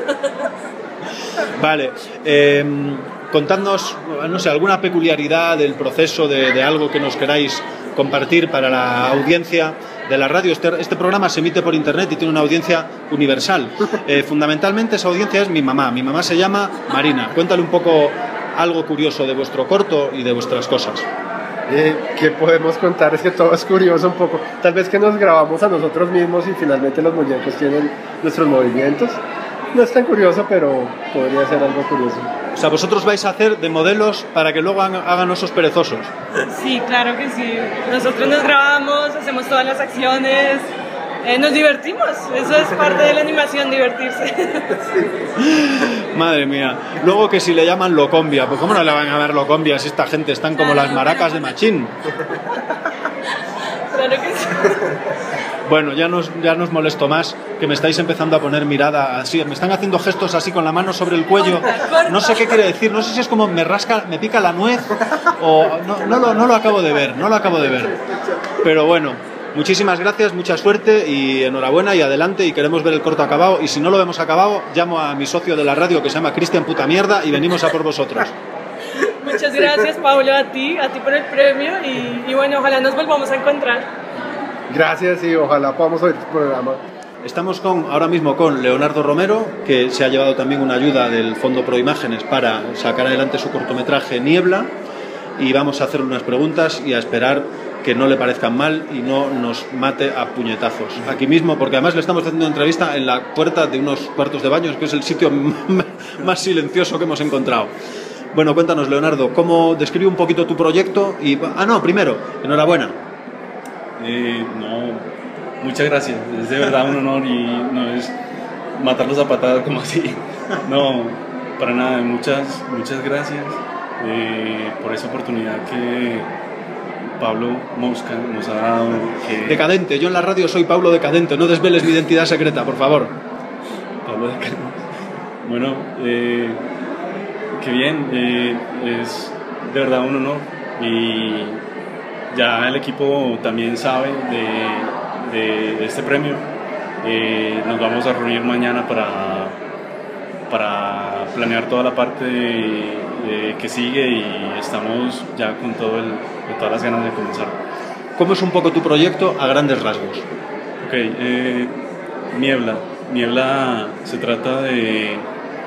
Vale, eh, contadnos, no sé, alguna peculiaridad del proceso de, de algo que nos queráis compartir para la audiencia de la radio. Este, este programa se emite por internet y tiene una audiencia universal. Eh, fundamentalmente esa audiencia es mi mamá. Mi mamá se llama Marina. Cuéntale un poco algo curioso de vuestro corto y de vuestras cosas. Eh, ¿Qué podemos contar? Es que todo es curioso un poco. Tal vez que nos grabamos a nosotros mismos y finalmente los muñecos tienen nuestros movimientos. No es tan curioso, pero podría ser algo curioso. O sea, vosotros vais a hacer de modelos para que luego hagan, hagan osos perezosos. Sí, claro que sí. Nosotros nos grabamos, hacemos todas las acciones, eh, nos divertimos. Eso es parte de la animación, divertirse. Madre mía. Luego que si le llaman locombia, pues ¿cómo no le van a llamar locombia si esta gente están como las maracas de Machín? Claro que sí. Bueno, ya no, os- ya no os molesto más, que me estáis empezando a poner mirada así, me están haciendo gestos así con la mano sobre el cuello, no sé qué quiere decir, no sé si es como me rasca, me pica la nuez o no, no, lo, no lo acabo de ver, no lo acabo de ver. Pero bueno, muchísimas gracias, mucha suerte y enhorabuena y adelante y queremos ver el corto acabado y si no lo vemos acabado, llamo a mi socio de la radio que se llama Cristian Puta Mierda y venimos a por vosotros. Muchas gracias, Pablo, a ti, a ti por el premio y, y bueno, ojalá nos volvamos a encontrar. Gracias y ojalá podamos oír tu programa. Estamos con, ahora mismo con Leonardo Romero, que se ha llevado también una ayuda del Fondo Pro Imágenes para sacar adelante su cortometraje Niebla y vamos a hacer unas preguntas y a esperar que no le parezcan mal y no nos mate a puñetazos. Aquí mismo, porque además le estamos haciendo una entrevista en la puerta de unos cuartos de baños, que es el sitio más silencioso que hemos encontrado. Bueno, cuéntanos, Leonardo, ¿cómo describe un poquito tu proyecto? Y, ah, no, primero, enhorabuena. Eh, no, muchas gracias, es de verdad un honor y no es matarlos a patadas como así, no, para nada, muchas, muchas gracias eh, por esa oportunidad que Pablo Mosca nos ha dado. Que... Decadente, yo en la radio soy Pablo Decadente, no desveles mi identidad secreta, por favor. Pablo Decadente. Bueno, eh, qué bien, eh, es de verdad un honor y ya el equipo también sabe de, de, de este premio. Eh, nos vamos a reunir mañana para, para planear toda la parte de, de que sigue y estamos ya con, todo el, con todas las ganas de comenzar. ¿Cómo es un poco tu proyecto a grandes rasgos? Ok, eh, Niebla. Niebla se trata de,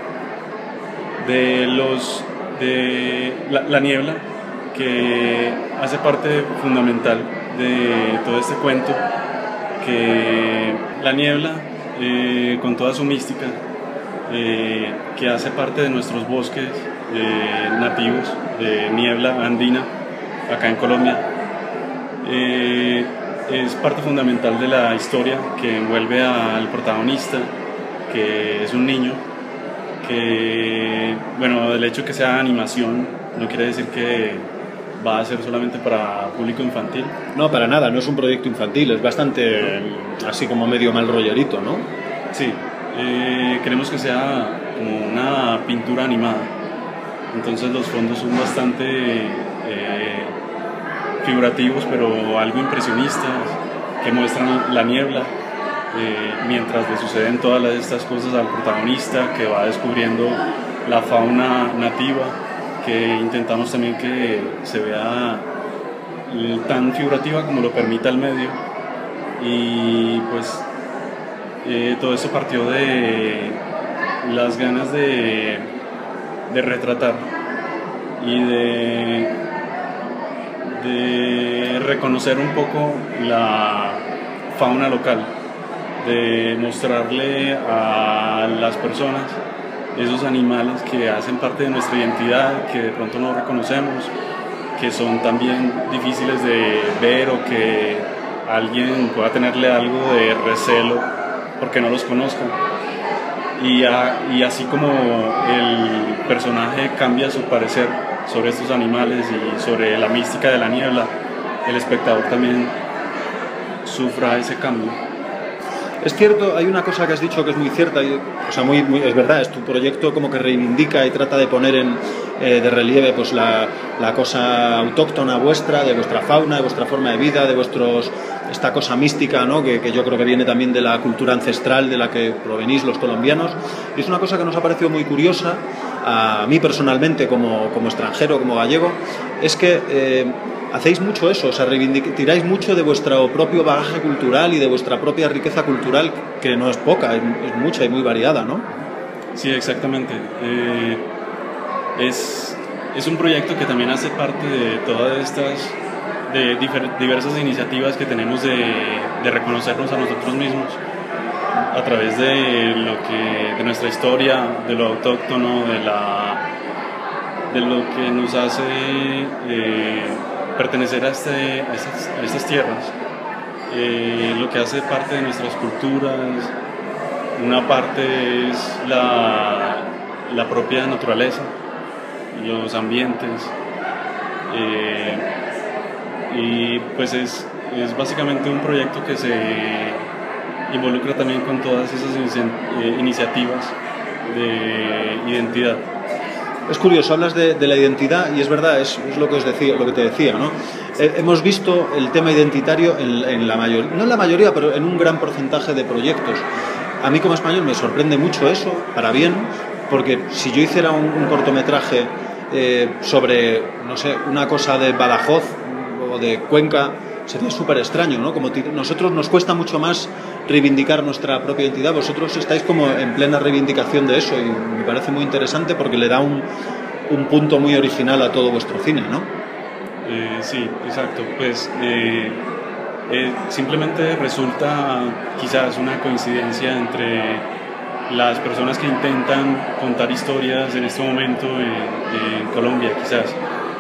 de los de la, la niebla, que hace parte fundamental de todo este cuento, que la niebla, eh, con toda su mística, eh, que hace parte de nuestros bosques eh, nativos, de niebla andina, acá en Colombia, eh, es parte fundamental de la historia que envuelve al protagonista, que es un niño, que, bueno, el hecho que sea animación no quiere decir que va a ser solamente para público infantil. No, para nada, no es un proyecto infantil, es bastante así como medio mal rollerito, ¿no? Sí, eh, queremos que sea como una pintura animada, entonces los fondos son bastante eh, figurativos, pero algo impresionistas, que muestran la niebla, eh, mientras le suceden todas estas cosas al protagonista, que va descubriendo la fauna nativa, que intentamos también que se vea tan figurativa como lo permita el medio. Y pues eh, todo eso partió de las ganas de, de retratar y de, de reconocer un poco la fauna local, de mostrarle a las personas esos animales que hacen parte de nuestra identidad, que de pronto no reconocemos, que son también difíciles de ver o que alguien pueda tenerle algo de recelo porque no los conozca. Y, a, y así como el personaje cambia su parecer sobre estos animales y sobre la mística de la niebla, el espectador también sufra ese cambio. Es cierto, hay una cosa que has dicho que es muy cierta, y, o sea, muy, muy, es verdad, es tu proyecto como que reivindica y trata de poner en, eh, de relieve pues la, la cosa autóctona vuestra, de vuestra fauna, de vuestra forma de vida, de vuestros, esta cosa mística, ¿no? que, que yo creo que viene también de la cultura ancestral de la que provenís los colombianos. Y es una cosa que nos ha parecido muy curiosa, a mí personalmente como, como extranjero, como gallego, es que eh, hacéis mucho eso, o sea, tiráis mucho de vuestro propio bagaje cultural y de vuestra propia riqueza cultural, que no es poca, es, es mucha y muy variada, ¿no? Sí, exactamente. Eh, es, es un proyecto que también hace parte de todas estas de difer, diversas iniciativas que tenemos de, de reconocernos a nosotros mismos a través de lo que de nuestra historia, de lo autóctono, de la de lo que nos hace eh, pertenecer a, este, a, estas, a estas tierras, eh, lo que hace parte de nuestras culturas. Una parte es la, la propia naturaleza, los ambientes, eh, y pues es, es básicamente un proyecto que se involucra también con todas esas eh, iniciativas de identidad. Es curioso, hablas de, de la identidad y es verdad, es, es lo que os decía, lo que te decía, ¿no? Eh, hemos visto el tema identitario en, en la mayoría, no en la mayoría, pero en un gran porcentaje de proyectos. A mí como español me sorprende mucho eso, para bien, porque si yo hiciera un, un cortometraje eh, sobre, no sé, una cosa de Badajoz o de Cuenca, sería súper extraño, ¿no? Como nosotros nos cuesta mucho más reivindicar nuestra propia identidad, vosotros estáis como en plena reivindicación de eso y me parece muy interesante porque le da un, un punto muy original a todo vuestro cine, ¿no? Eh, sí, exacto. Pues eh, eh, simplemente resulta quizás una coincidencia entre las personas que intentan contar historias en este momento en, en Colombia, quizás.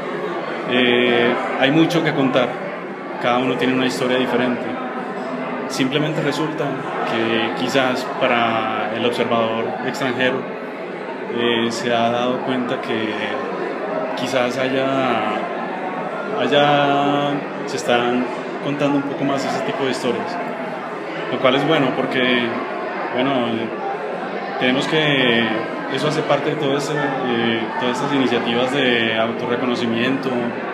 Eh, hay mucho que contar, cada uno tiene una historia diferente. Simplemente resulta que quizás para el observador extranjero eh, se ha dado cuenta que quizás haya, haya, se están contando un poco más ese tipo de historias, lo cual es bueno porque, bueno, tenemos que, eso hace parte de todo ese, eh, todas estas iniciativas de autorreconocimiento.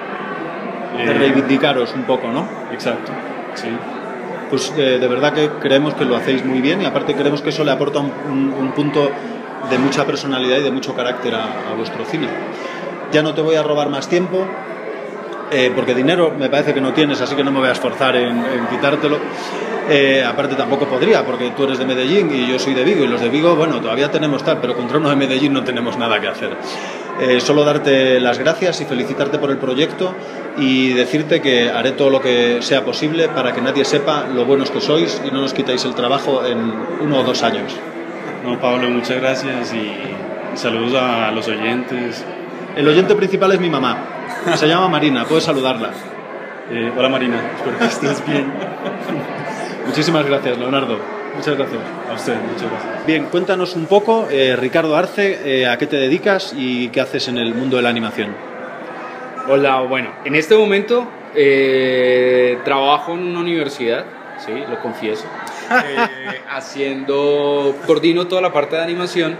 De eh, reivindicaros un poco, ¿no? Exacto, sí. Pues eh, de verdad que creemos que lo hacéis muy bien y aparte creemos que eso le aporta un, un, un punto de mucha personalidad y de mucho carácter a, a vuestro cine. Ya no te voy a robar más tiempo, eh, porque dinero me parece que no tienes, así que no me voy a esforzar en, en quitártelo. Eh, aparte tampoco podría, porque tú eres de Medellín y yo soy de Vigo, y los de Vigo, bueno, todavía tenemos tal, pero contra uno de Medellín no tenemos nada que hacer. Eh, solo darte las gracias y felicitarte por el proyecto y decirte que haré todo lo que sea posible para que nadie sepa lo buenos que sois y no nos quitáis el trabajo en uno o dos años. No, Pablo, muchas gracias y saludos a los oyentes. El oyente principal es mi mamá, se llama Marina, puedes saludarla. Eh, hola Marina, espero que estés bien. Muchísimas gracias, Leonardo. Muchas gracias. A usted, muchas gracias. Bien, cuéntanos un poco, eh, Ricardo Arce, eh, a qué te dedicas y qué haces en el mundo de la animación. Hola, bueno, en este momento eh, trabajo en una universidad, sí, lo confieso, eh, haciendo, coordino toda la parte de animación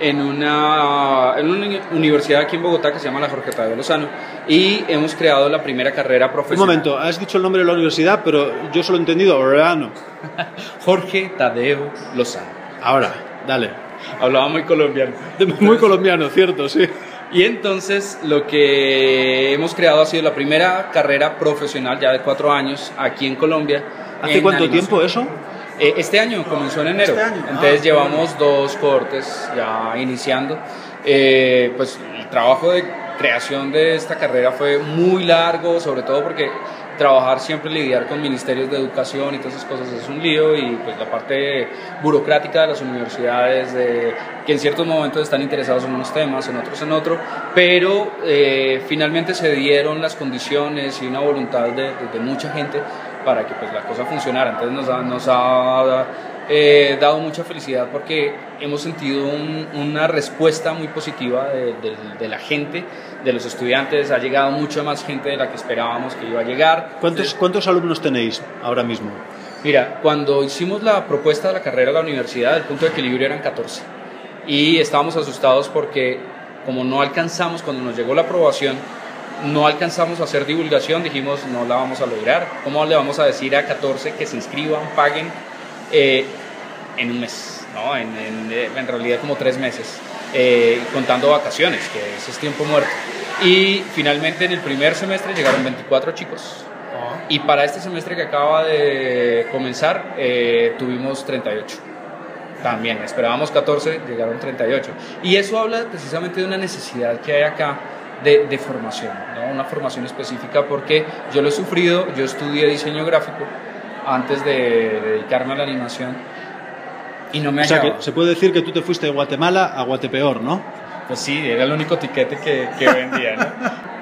en una, en una universidad aquí en Bogotá que se llama la Jorge Tadeo Lozano, y hemos creado la primera carrera profesional. Un momento, has dicho el nombre de la universidad, pero yo solo he entendido Orlando. Jorge Tadeo Lozano. Ahora, dale. Hablaba muy colombiano. Muy colombiano, cierto, sí. Y entonces lo que hemos creado ha sido la primera carrera profesional ya de cuatro años aquí en Colombia. ¿Hace cuánto tiempo eso? Eh, este año, comenzó en enero. Este año. Entonces Ah, llevamos dos cortes ya iniciando. Eh, pues el trabajo de creación de esta carrera fue muy largo, sobre todo porque trabajar siempre, lidiar con ministerios de educación y todas esas cosas es un lío, y pues la parte burocrática de las universidades, de, que en ciertos momentos están interesados en unos temas, en otros en otro, pero eh, finalmente se dieron las condiciones y una voluntad de, de, de mucha gente para que pues la cosa funcionara. Entonces nos ha, nos ha eh, dado mucha felicidad porque hemos sentido un, una respuesta muy positiva de, de, de la gente, de los estudiantes. Ha llegado mucha más gente de la que esperábamos que iba a llegar. ¿Cuántos, ¿cuántos alumnos tenéis ahora mismo? Mira, cuando hicimos la propuesta de la carrera a la universidad, el punto de equilibrio eran catorce, y estábamos asustados porque como no alcanzamos, cuando nos llegó la aprobación, no alcanzamos a hacer divulgación, dijimos no la vamos a lograr. ¿Cómo le vamos a decir a catorce que se inscriban, paguen eh, en un mes? ¿No? En, en, en realidad como tres meses, eh, contando vacaciones, que ese es tiempo muerto. Y finalmente en el primer semestre llegaron veinticuatro chicos, y para este semestre que acaba de comenzar eh, tuvimos treinta y ocho. También esperábamos catorce, llegaron treinta y ocho. Y eso habla precisamente de una necesidad que hay acá de, de formación, ¿no? Una formación específica, porque yo lo he sufrido. Yo estudié diseño gráfico antes de, de dedicarme a la animación y no me O sea, hallaba. que se puede decir que tú te fuiste de Guatemala a Guatepeor, ¿no? Pues sí, era el único tiquete que, que vendía, ¿no?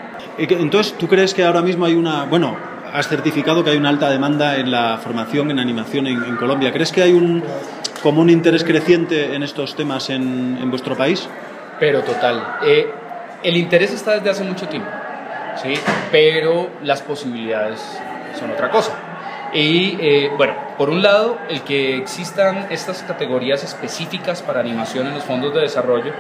Y que, entonces, ¿tú crees que ahora mismo hay una... Bueno, has certificado que hay una alta demanda en la formación en animación en, en Colombia. ¿Crees que hay un como un interés creciente en estos temas en, en vuestro país? Pero total. Eh, el interés está desde hace mucho tiempo, ¿sí? Pero las posibilidades son otra cosa. Y eh, bueno, por un lado, el que existan estas categorías específicas para animación en los fondos de desarrollo,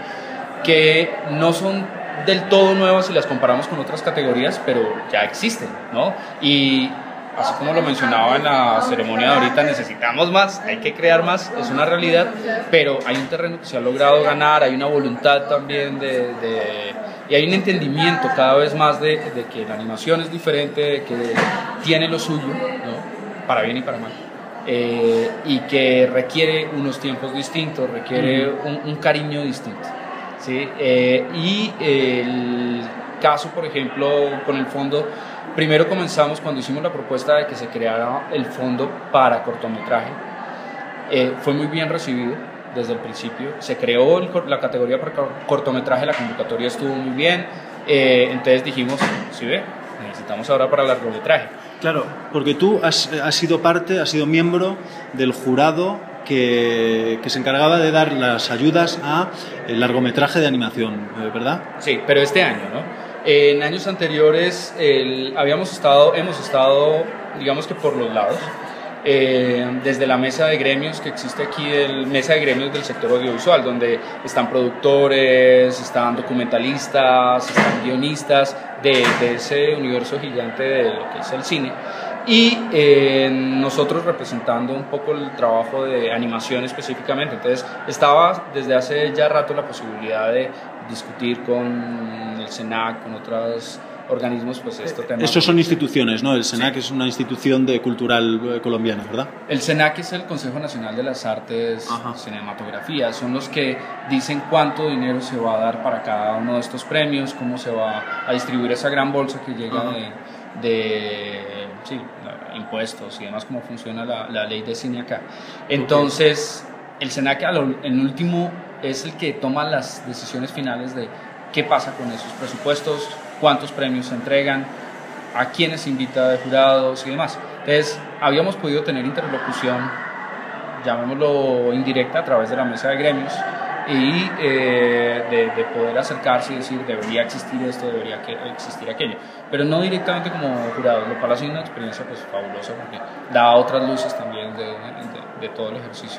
que no son del todo nuevas si las comparamos con otras categorías, pero ya existen, ¿no? Y así como lo mencionaba en la ceremonia de ahorita, necesitamos más, hay que crear más, es una realidad, pero hay un terreno que se ha logrado ganar, hay una voluntad también de, de y hay un entendimiento cada vez más de, de que la animación es diferente, de que tiene lo suyo, ¿no? Para bien y para mal, eh, y que requiere unos tiempos distintos, requiere un, un cariño distinto, ¿sí? Eh, y el caso, por ejemplo, con el fondo, primero comenzamos cuando hicimos la propuesta de que se creara el fondo para cortometraje. Eh, fue muy bien recibido desde el principio. Se creó el, la categoría para cortometraje, la convocatoria estuvo muy bien. Eh, entonces dijimos, ¿sí ve? Necesitamos ahora para largometraje. Claro, porque tú has, has sido parte, has sido miembro del jurado que, que se encargaba de dar las ayudas a el largometraje de animación, ¿verdad? Sí, pero este año, ¿no? En años anteriores el, habíamos estado, hemos estado, digamos que por los lados, eh, desde la mesa de gremios que existe aquí, el mesa de gremios del sector audiovisual, donde están productores, están documentalistas, están guionistas de, de ese universo gigante de lo que es el cine, y eh, nosotros representando un poco el trabajo de animación específicamente. Entonces estaba desde hace ya rato la posibilidad de discutir con el SENAC, con otros organismos, pues este tema. Estos son instituciones, ¿no? El SENAC sí. Es una institución de cultural colombiana, ¿verdad? El SENAC es el Consejo Nacional de las Artes, Ajá. Cinematografía. Son los que dicen cuánto dinero se va a dar para cada uno de estos premios, cómo se va a distribuir esa gran bolsa que llega Ajá. de, de sí, impuestos y demás, cómo funciona la, la ley de cine acá. Entonces, el SENAC, en último, es el que toma las decisiones finales de qué pasa con esos presupuestos, cuántos premios se entregan, a quiénes se invita de jurados y demás. Entonces, habíamos podido tener interlocución, llamémoslo indirecta, a través de la mesa de gremios, y eh, de, de poder acercarse y decir, debería existir esto, debería que, existir aquello, pero no directamente como jurado, lo cual ha sido una experiencia pues fabulosa, porque da otras luces también de, de, de todo el ejercicio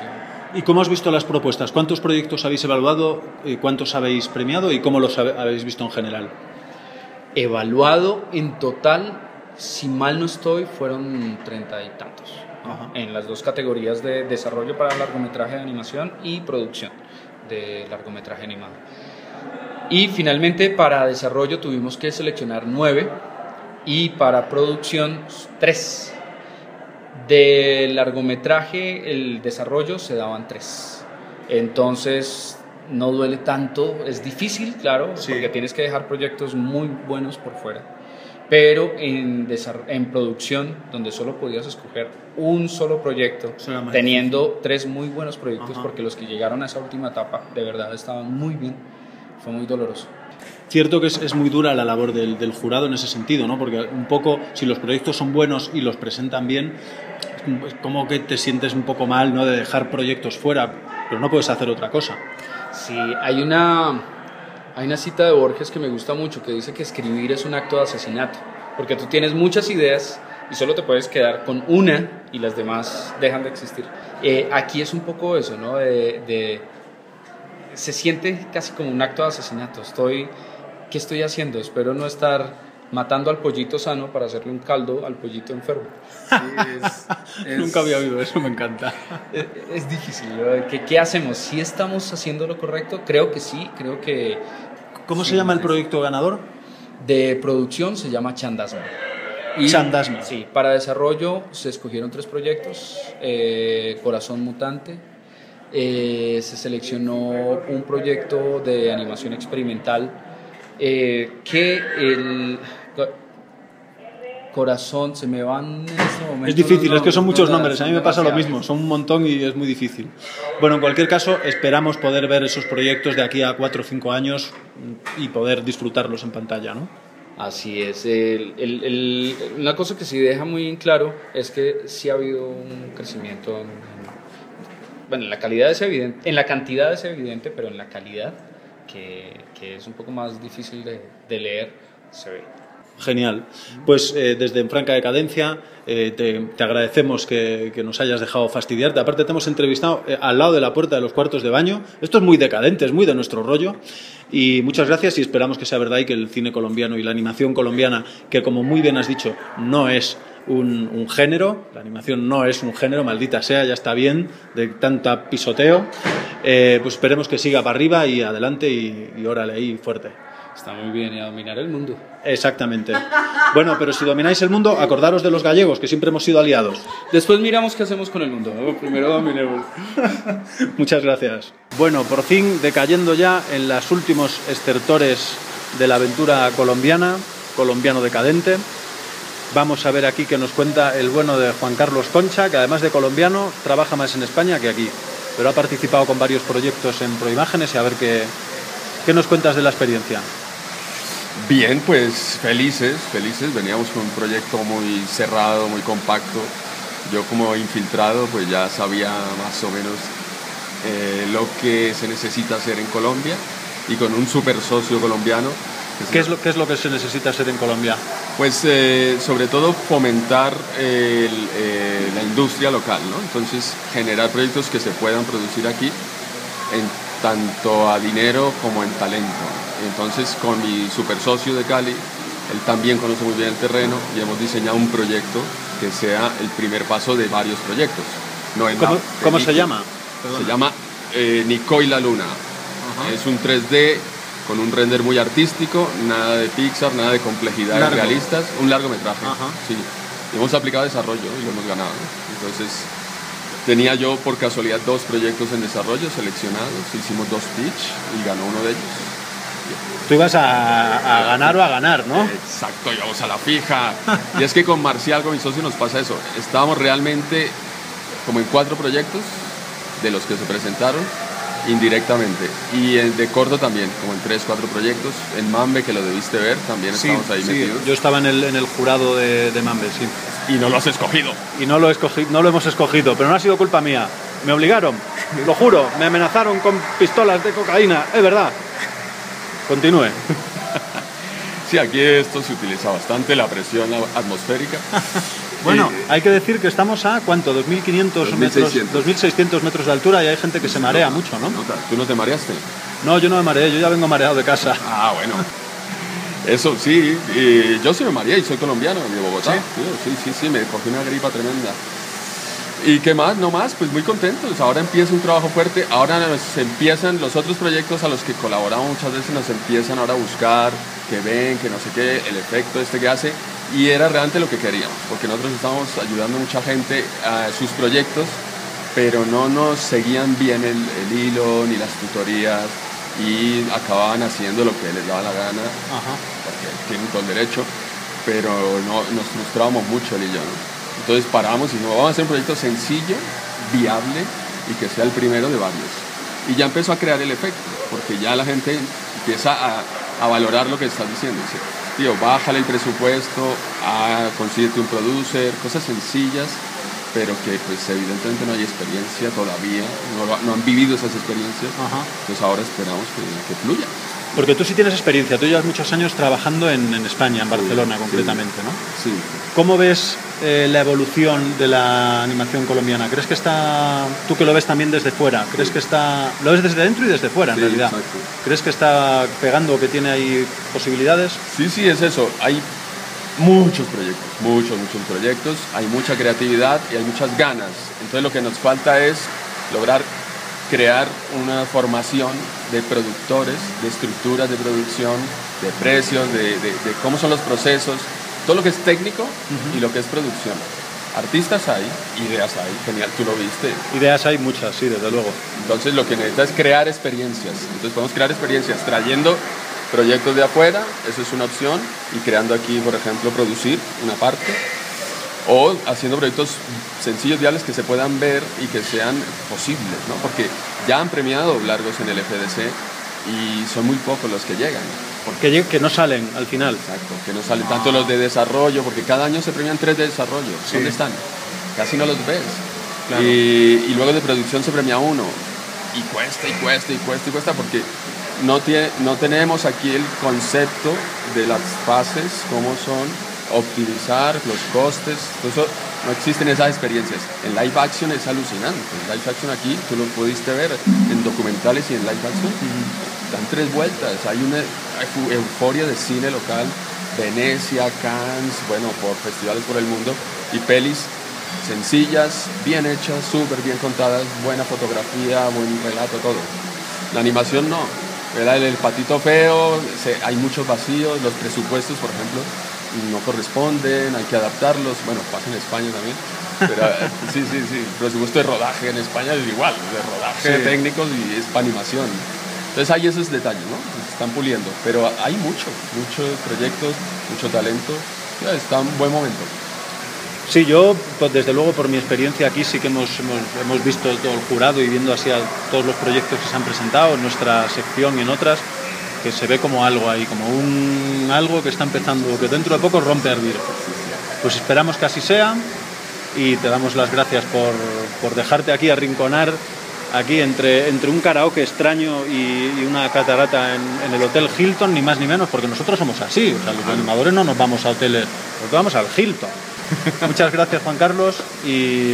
¿Y cómo has visto las propuestas? ¿Cuántos proyectos habéis evaluado? ¿Cuántos habéis premiado? ¿Y cómo los habéis visto en general? Evaluado en total, si mal no estoy, fueron treinta y tantos. Ajá. En las dos categorías de desarrollo para largometraje de animación y producción de largometraje animado. Y finalmente para desarrollo tuvimos que seleccionar nueve y para producción tres. De largometraje, el desarrollo se daban tres. Entonces no duele tanto, es difícil, claro, sí, porque tienes que dejar proyectos muy buenos por fuera. Pero en, en producción, donde solo podías escoger un solo proyecto, teniendo difícil. tres muy buenos proyectos, Ajá. porque los que llegaron a esa última etapa de verdad estaban muy bien, fue muy doloroso. Cierto que es, es muy dura la labor del, del jurado en ese sentido, ¿no? Porque un poco, si los proyectos son buenos y los presentan bien, es como que te sientes un poco mal, ¿no? De dejar proyectos fuera, pero no puedes hacer otra cosa. Sí, hay una, hay una cita de Borges que me gusta mucho, que dice que escribir es un acto de asesinato, porque tú tienes muchas ideas y solo te puedes quedar con una y las demás dejan de existir. Eh, aquí es un poco eso, ¿no? De, de, se siente casi como un acto de asesinato. Estoy... ¿Qué estoy haciendo? Espero no estar matando al pollito sano para hacerle un caldo al pollito enfermo. Sí, es, es... Nunca había oído eso, me encanta. Es, es difícil, ¿no? ¿Qué, ¿Qué hacemos? ¿Sí estamos haciendo lo correcto? Creo que sí, creo que... ¿Cómo sí, se llama el proyecto ganador? De producción se llama Chandasma. Y, Chandasma. Sí, para desarrollo se escogieron tres proyectos. Eh, Corazón Mutante. Eh, se seleccionó un proyecto de animación experimental Eh, que el corazón se me van en este momento. Es difícil, no, es que son muchos no, nombres, a mí me pasa lo mismo, son un montón y es muy difícil. Bueno, en cualquier caso, esperamos poder ver esos proyectos de aquí a cuatro o cinco años y poder disfrutarlos en pantalla, ¿no? Así es. El, el, el, una cosa que sí deja muy en claro es que sí ha habido un crecimiento. En, bueno, en la calidad es evidente, en la cantidad es evidente, pero en la calidad, que, que es un poco más difícil de, de leer, se ve. Genial. Pues eh, desde En Franca Decadencia eh, te, te agradecemos que, que nos hayas dejado fastidiarte. Aparte te hemos entrevistado eh, al lado de la puerta de los cuartos de baño. Esto es muy decadente, es muy de nuestro rollo. Y muchas gracias y esperamos que sea verdad y que el cine colombiano y la animación colombiana, que como muy bien has dicho, no es un, un género, la animación no es un género, maldita sea, ya está bien de tanta pisoteo, eh, pues esperemos que siga para arriba y adelante y, y órale ahí fuerte. Está muy bien, y a dominar el mundo. Exactamente. Bueno, pero si domináis el mundo, acordaros de los gallegos, que siempre hemos sido aliados. Después miramos qué hacemos con el mundo, ¿no? Primero dominemos. Muchas gracias. Bueno, por fin decayendo ya en los últimos estertores de la aventura colombiana, colombiano decadente. Vamos a ver aquí qué nos cuenta el bueno de Juan Carlos Concha, que además de colombiano, trabaja más en España que aquí. Pero ha participado con varios proyectos en Proimágenes y a ver qué... ¿Qué nos cuentas de la experiencia? Bien, pues felices, felices. Veníamos con un proyecto muy cerrado, muy compacto. Yo como infiltrado pues ya sabía más o menos eh, lo que se necesita hacer en Colombia y con un super socio colombiano. ¿Qué es lo, qué es lo que se necesita hacer en Colombia? Pues eh, sobre todo fomentar el, eh, la industria local, ¿no? Entonces generar proyectos que se puedan producir aquí en tanto a dinero como en talento. Entonces con mi super socio de Cali, él también conoce muy bien el terreno y hemos diseñado un proyecto que sea el primer paso de varios proyectos. No ¿Cómo, la, ¿cómo se llama? Perdona. Se llama eh, Nico y la Luna. Ajá. Es un tres D con un render muy artístico, nada de Pixar, nada de complejidades largo. realistas, un largometraje. Ajá. Sí. Y hemos aplicado desarrollo y lo hemos ganado. Entonces tenía yo por casualidad dos proyectos en desarrollo seleccionados, hicimos dos pitch y ganó uno de ellos. Tú ibas a, a ganar o a ganar, ¿no? Exacto, íbamos a la fija. Y es que con Marcial, con mi socio, nos pasa eso. Estábamos realmente como en cuatro proyectos de los que se presentaron indirectamente. Y en, de corto también, como en tres, cuatro proyectos. En Mambe, que lo debiste ver, también sí, estamos ahí sí. metidos. Yo estaba en el, en el jurado de, de Mambe, sí. Y no lo has escogido. Y no lo, escogí, no lo hemos escogido, pero no ha sido culpa mía. Me obligaron, lo juro, me amenazaron con pistolas de cocaína, es verdad. Continúe. Sí, aquí esto se utiliza bastante, la presión atmosférica. Bueno, y hay que decir que estamos a, ¿cuánto? dos mil quinientos metros, dos mil seiscientos metros de altura y hay gente que se marea no, mucho, ¿no? no ¿Tú no te mareaste? No, yo no me mareé, yo ya vengo mareado de casa. Ah, bueno. Eso sí, y yo sí me mareé y soy colombiano, de Bogotá. ¿Sí? Sí, sí, sí, me cogí una gripa tremenda. ¿Y qué más? No más, pues muy contentos. Ahora empieza un trabajo fuerte, ahora nos empiezan los otros proyectos a los que colaboramos muchas veces, nos empiezan ahora a buscar, que ven, que no sé qué, el efecto este que hace, y era realmente lo que queríamos, porque nosotros estábamos ayudando a mucha gente a sus proyectos, pero no nos seguían bien el, el hilo ni las tutorías, y acababan haciendo lo que les daba la gana, Ajá. porque tienen todo el derecho, pero no, nos frustrábamos mucho él y yo, ¿no? Entonces paramos y dijimos, vamos a hacer un proyecto sencillo, viable y que sea el primero de varios. Y ya empezó a crear el efecto, porque ya la gente empieza a, a valorar lo que estás diciendo. Dice, tío, bájale el presupuesto, a, consíguete un producer, cosas sencillas, pero que pues evidentemente no hay experiencia todavía, no, no han vivido esas experiencias. Ajá. Entonces ahora esperamos que, que fluya. Porque tú sí tienes experiencia, tú llevas muchos años trabajando en, en España, en Barcelona sí, concretamente, ¿no? Sí. ¿Cómo ves eh, la evolución de la animación colombiana? ¿Crees que está, tú que lo ves también desde fuera, crees sí. que está, lo ves desde dentro y desde fuera en sí, realidad? Exacto. ¿Crees que está pegando, que tiene ahí posibilidades? Sí, sí, es eso. Hay muchos proyectos, muchos, muchos proyectos, hay mucha creatividad y hay muchas ganas. Entonces lo que nos falta es lograr crear una formación de productores, de estructuras de producción, de precios, de, de, de cómo son los procesos, todo lo que es técnico uh-huh. y lo que es producción. Artistas hay, ideas hay, genial, tú lo viste. Ideas hay muchas, sí, desde luego. Entonces lo que necesita es crear experiencias. Entonces podemos crear experiencias trayendo proyectos de afuera, eso es una opción, y creando aquí, por ejemplo, producir una parte, o haciendo proyectos sencillos, viables, que se puedan ver y que sean posibles, ¿no? Porque ya han premiado largos en el F D C y son muy pocos los que llegan. Que, que no salen al final. Exacto, que no salen tanto los de desarrollo, porque cada año se premian tres de desarrollo. Sí. ¿Dónde están? Casi no los ves. Claro. Y, y luego de producción se premia uno. Y cuesta, y cuesta, y cuesta, y cuesta, porque no, tiene, no tenemos aquí el concepto de las fases, cómo son, optimizar los costes, eso no existen esas experiencias. En live action es alucinante. En live action aquí, tú lo pudiste ver en documentales y en live action, uh-huh. dan tres vueltas. Hay una hay euforia de cine local, Venecia, Cannes, bueno, por festivales por el mundo, y pelis sencillas, bien hechas, súper bien contadas, buena fotografía, buen relato, todo. La animación no. Era el, el patito feo, se, hay muchos vacíos, los presupuestos, por ejemplo, no corresponden, hay que adaptarlos. Bueno, pasa en España también, pero sí, sí, sí, el presupuesto de rodaje en España es igual, de rodaje sí. técnicos y es para animación. Entonces hay esos detalles, ¿no? Se están puliendo, pero hay mucho, muchos proyectos, mucho talento, ya está un buen momento. Sí, yo, pues, desde luego, por mi experiencia aquí sí que hemos, hemos, hemos visto todo el jurado y viendo así a todos los proyectos que se han presentado en nuestra sección y en otras, que se ve como algo ahí, como un algo que está empezando, que dentro de poco rompe a hervir. Pues esperamos que así sea y te damos las gracias por, por dejarte aquí arrinconar, aquí entre, entre un karaoke extraño y, y una catarata en, en el Hotel Hilton, ni más ni menos, porque nosotros somos así, o sea, los animadores no nos vamos a hoteles, nos vamos al Hilton. Muchas gracias, Juan Carlos, y,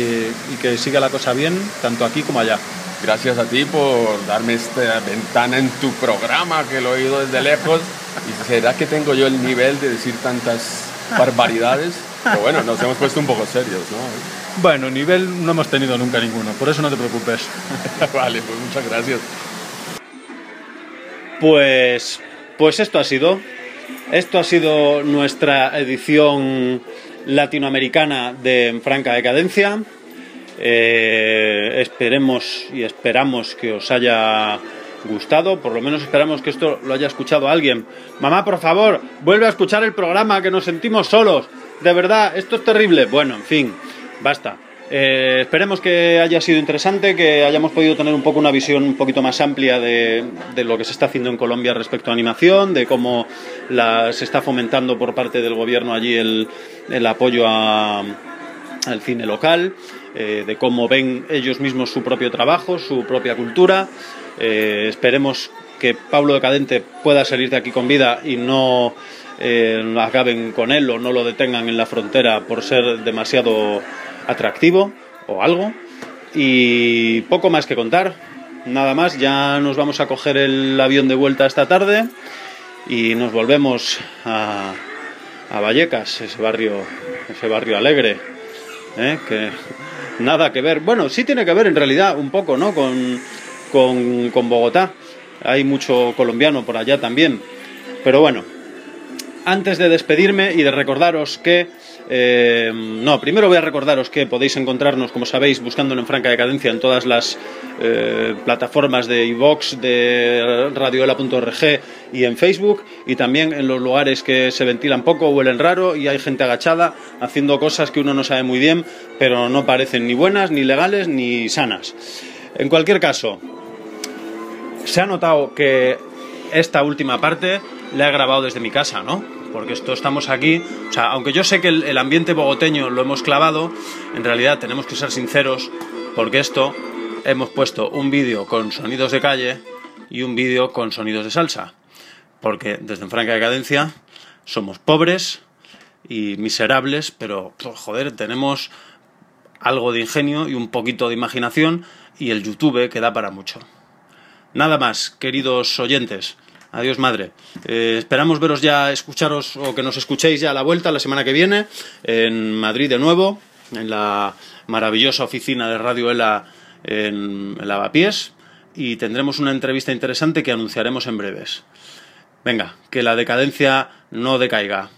y que siga la cosa bien, tanto aquí como allá. Gracias a ti por darme esta ventana en tu programa, que lo he oído desde lejos. ¿Y será que tengo yo el nivel de decir tantas barbaridades? Pero bueno, nos hemos puesto un poco serios, ¿no? Bueno, nivel no hemos tenido nunca ninguno, por eso no te preocupes. Vale, pues muchas gracias. Pues, pues esto ha sido, esto ha sido nuestra edición latinoamericana de En Franca Decadencia. Eh, esperemos y esperamos que os haya gustado, por lo menos esperamos que esto lo haya escuchado alguien. Mamá, por favor, vuelve a escuchar el programa, que nos sentimos solos, de verdad, esto es terrible. Bueno, en fin, basta. Eh, esperemos que haya sido interesante, que hayamos podido tener un poco una visión un poquito más amplia de, de lo que se está haciendo en Colombia respecto a animación, de cómo la, se está fomentando por parte del gobierno allí el, el apoyo a, al cine local, eh, de cómo ven ellos mismos su propio trabajo, su propia cultura. Eh, esperemos que Pablo Decadente pueda salir de aquí con vida y no eh, acaben con él o no lo detengan en la frontera por ser demasiado atractivo o algo. Y poco más que contar, nada más. Ya nos vamos a coger el avión de vuelta esta tarde y nos volvemos a, a Vallecas, ese barrio, ese barrio alegre, ¿eh? Que nada que ver, bueno, sí tiene que ver en realidad un poco, ¿no? Con, con, con Bogotá. Hay mucho colombiano por allá también. Pero bueno, antes de despedirme y de recordaros que... Eh, no, primero voy a recordaros que podéis encontrarnos, como sabéis, buscándolo en Franca Decadencia en todas las eh, plataformas de iVoox, de radioela punto org y en Facebook, y también en los lugares que se ventilan poco, huelen raro y hay gente agachada haciendo cosas que uno no sabe muy bien, pero no parecen ni buenas, ni legales, ni sanas. En cualquier caso, se ha notado que esta última parte la he grabado desde mi casa, ¿no? Porque esto estamos aquí, o sea, aunque yo sé que el, el ambiente bogoteño lo hemos clavado, en realidad tenemos que ser sinceros, porque esto hemos puesto un vídeo con sonidos de calle y un vídeo con sonidos de salsa, porque desde En Franca Decadencia somos pobres y miserables, pero joder, tenemos algo de ingenio y un poquito de imaginación, y el YouTube que da para mucho. Nada más, queridos oyentes. Adiós, madre. Eh, esperamos veros ya, escucharos, o que nos escuchéis ya a la vuelta la semana que viene, en Madrid de nuevo, en la maravillosa oficina de Radio Ela en, en Lavapiés, y tendremos una entrevista interesante que anunciaremos en breves. Venga, que la decadencia no decaiga.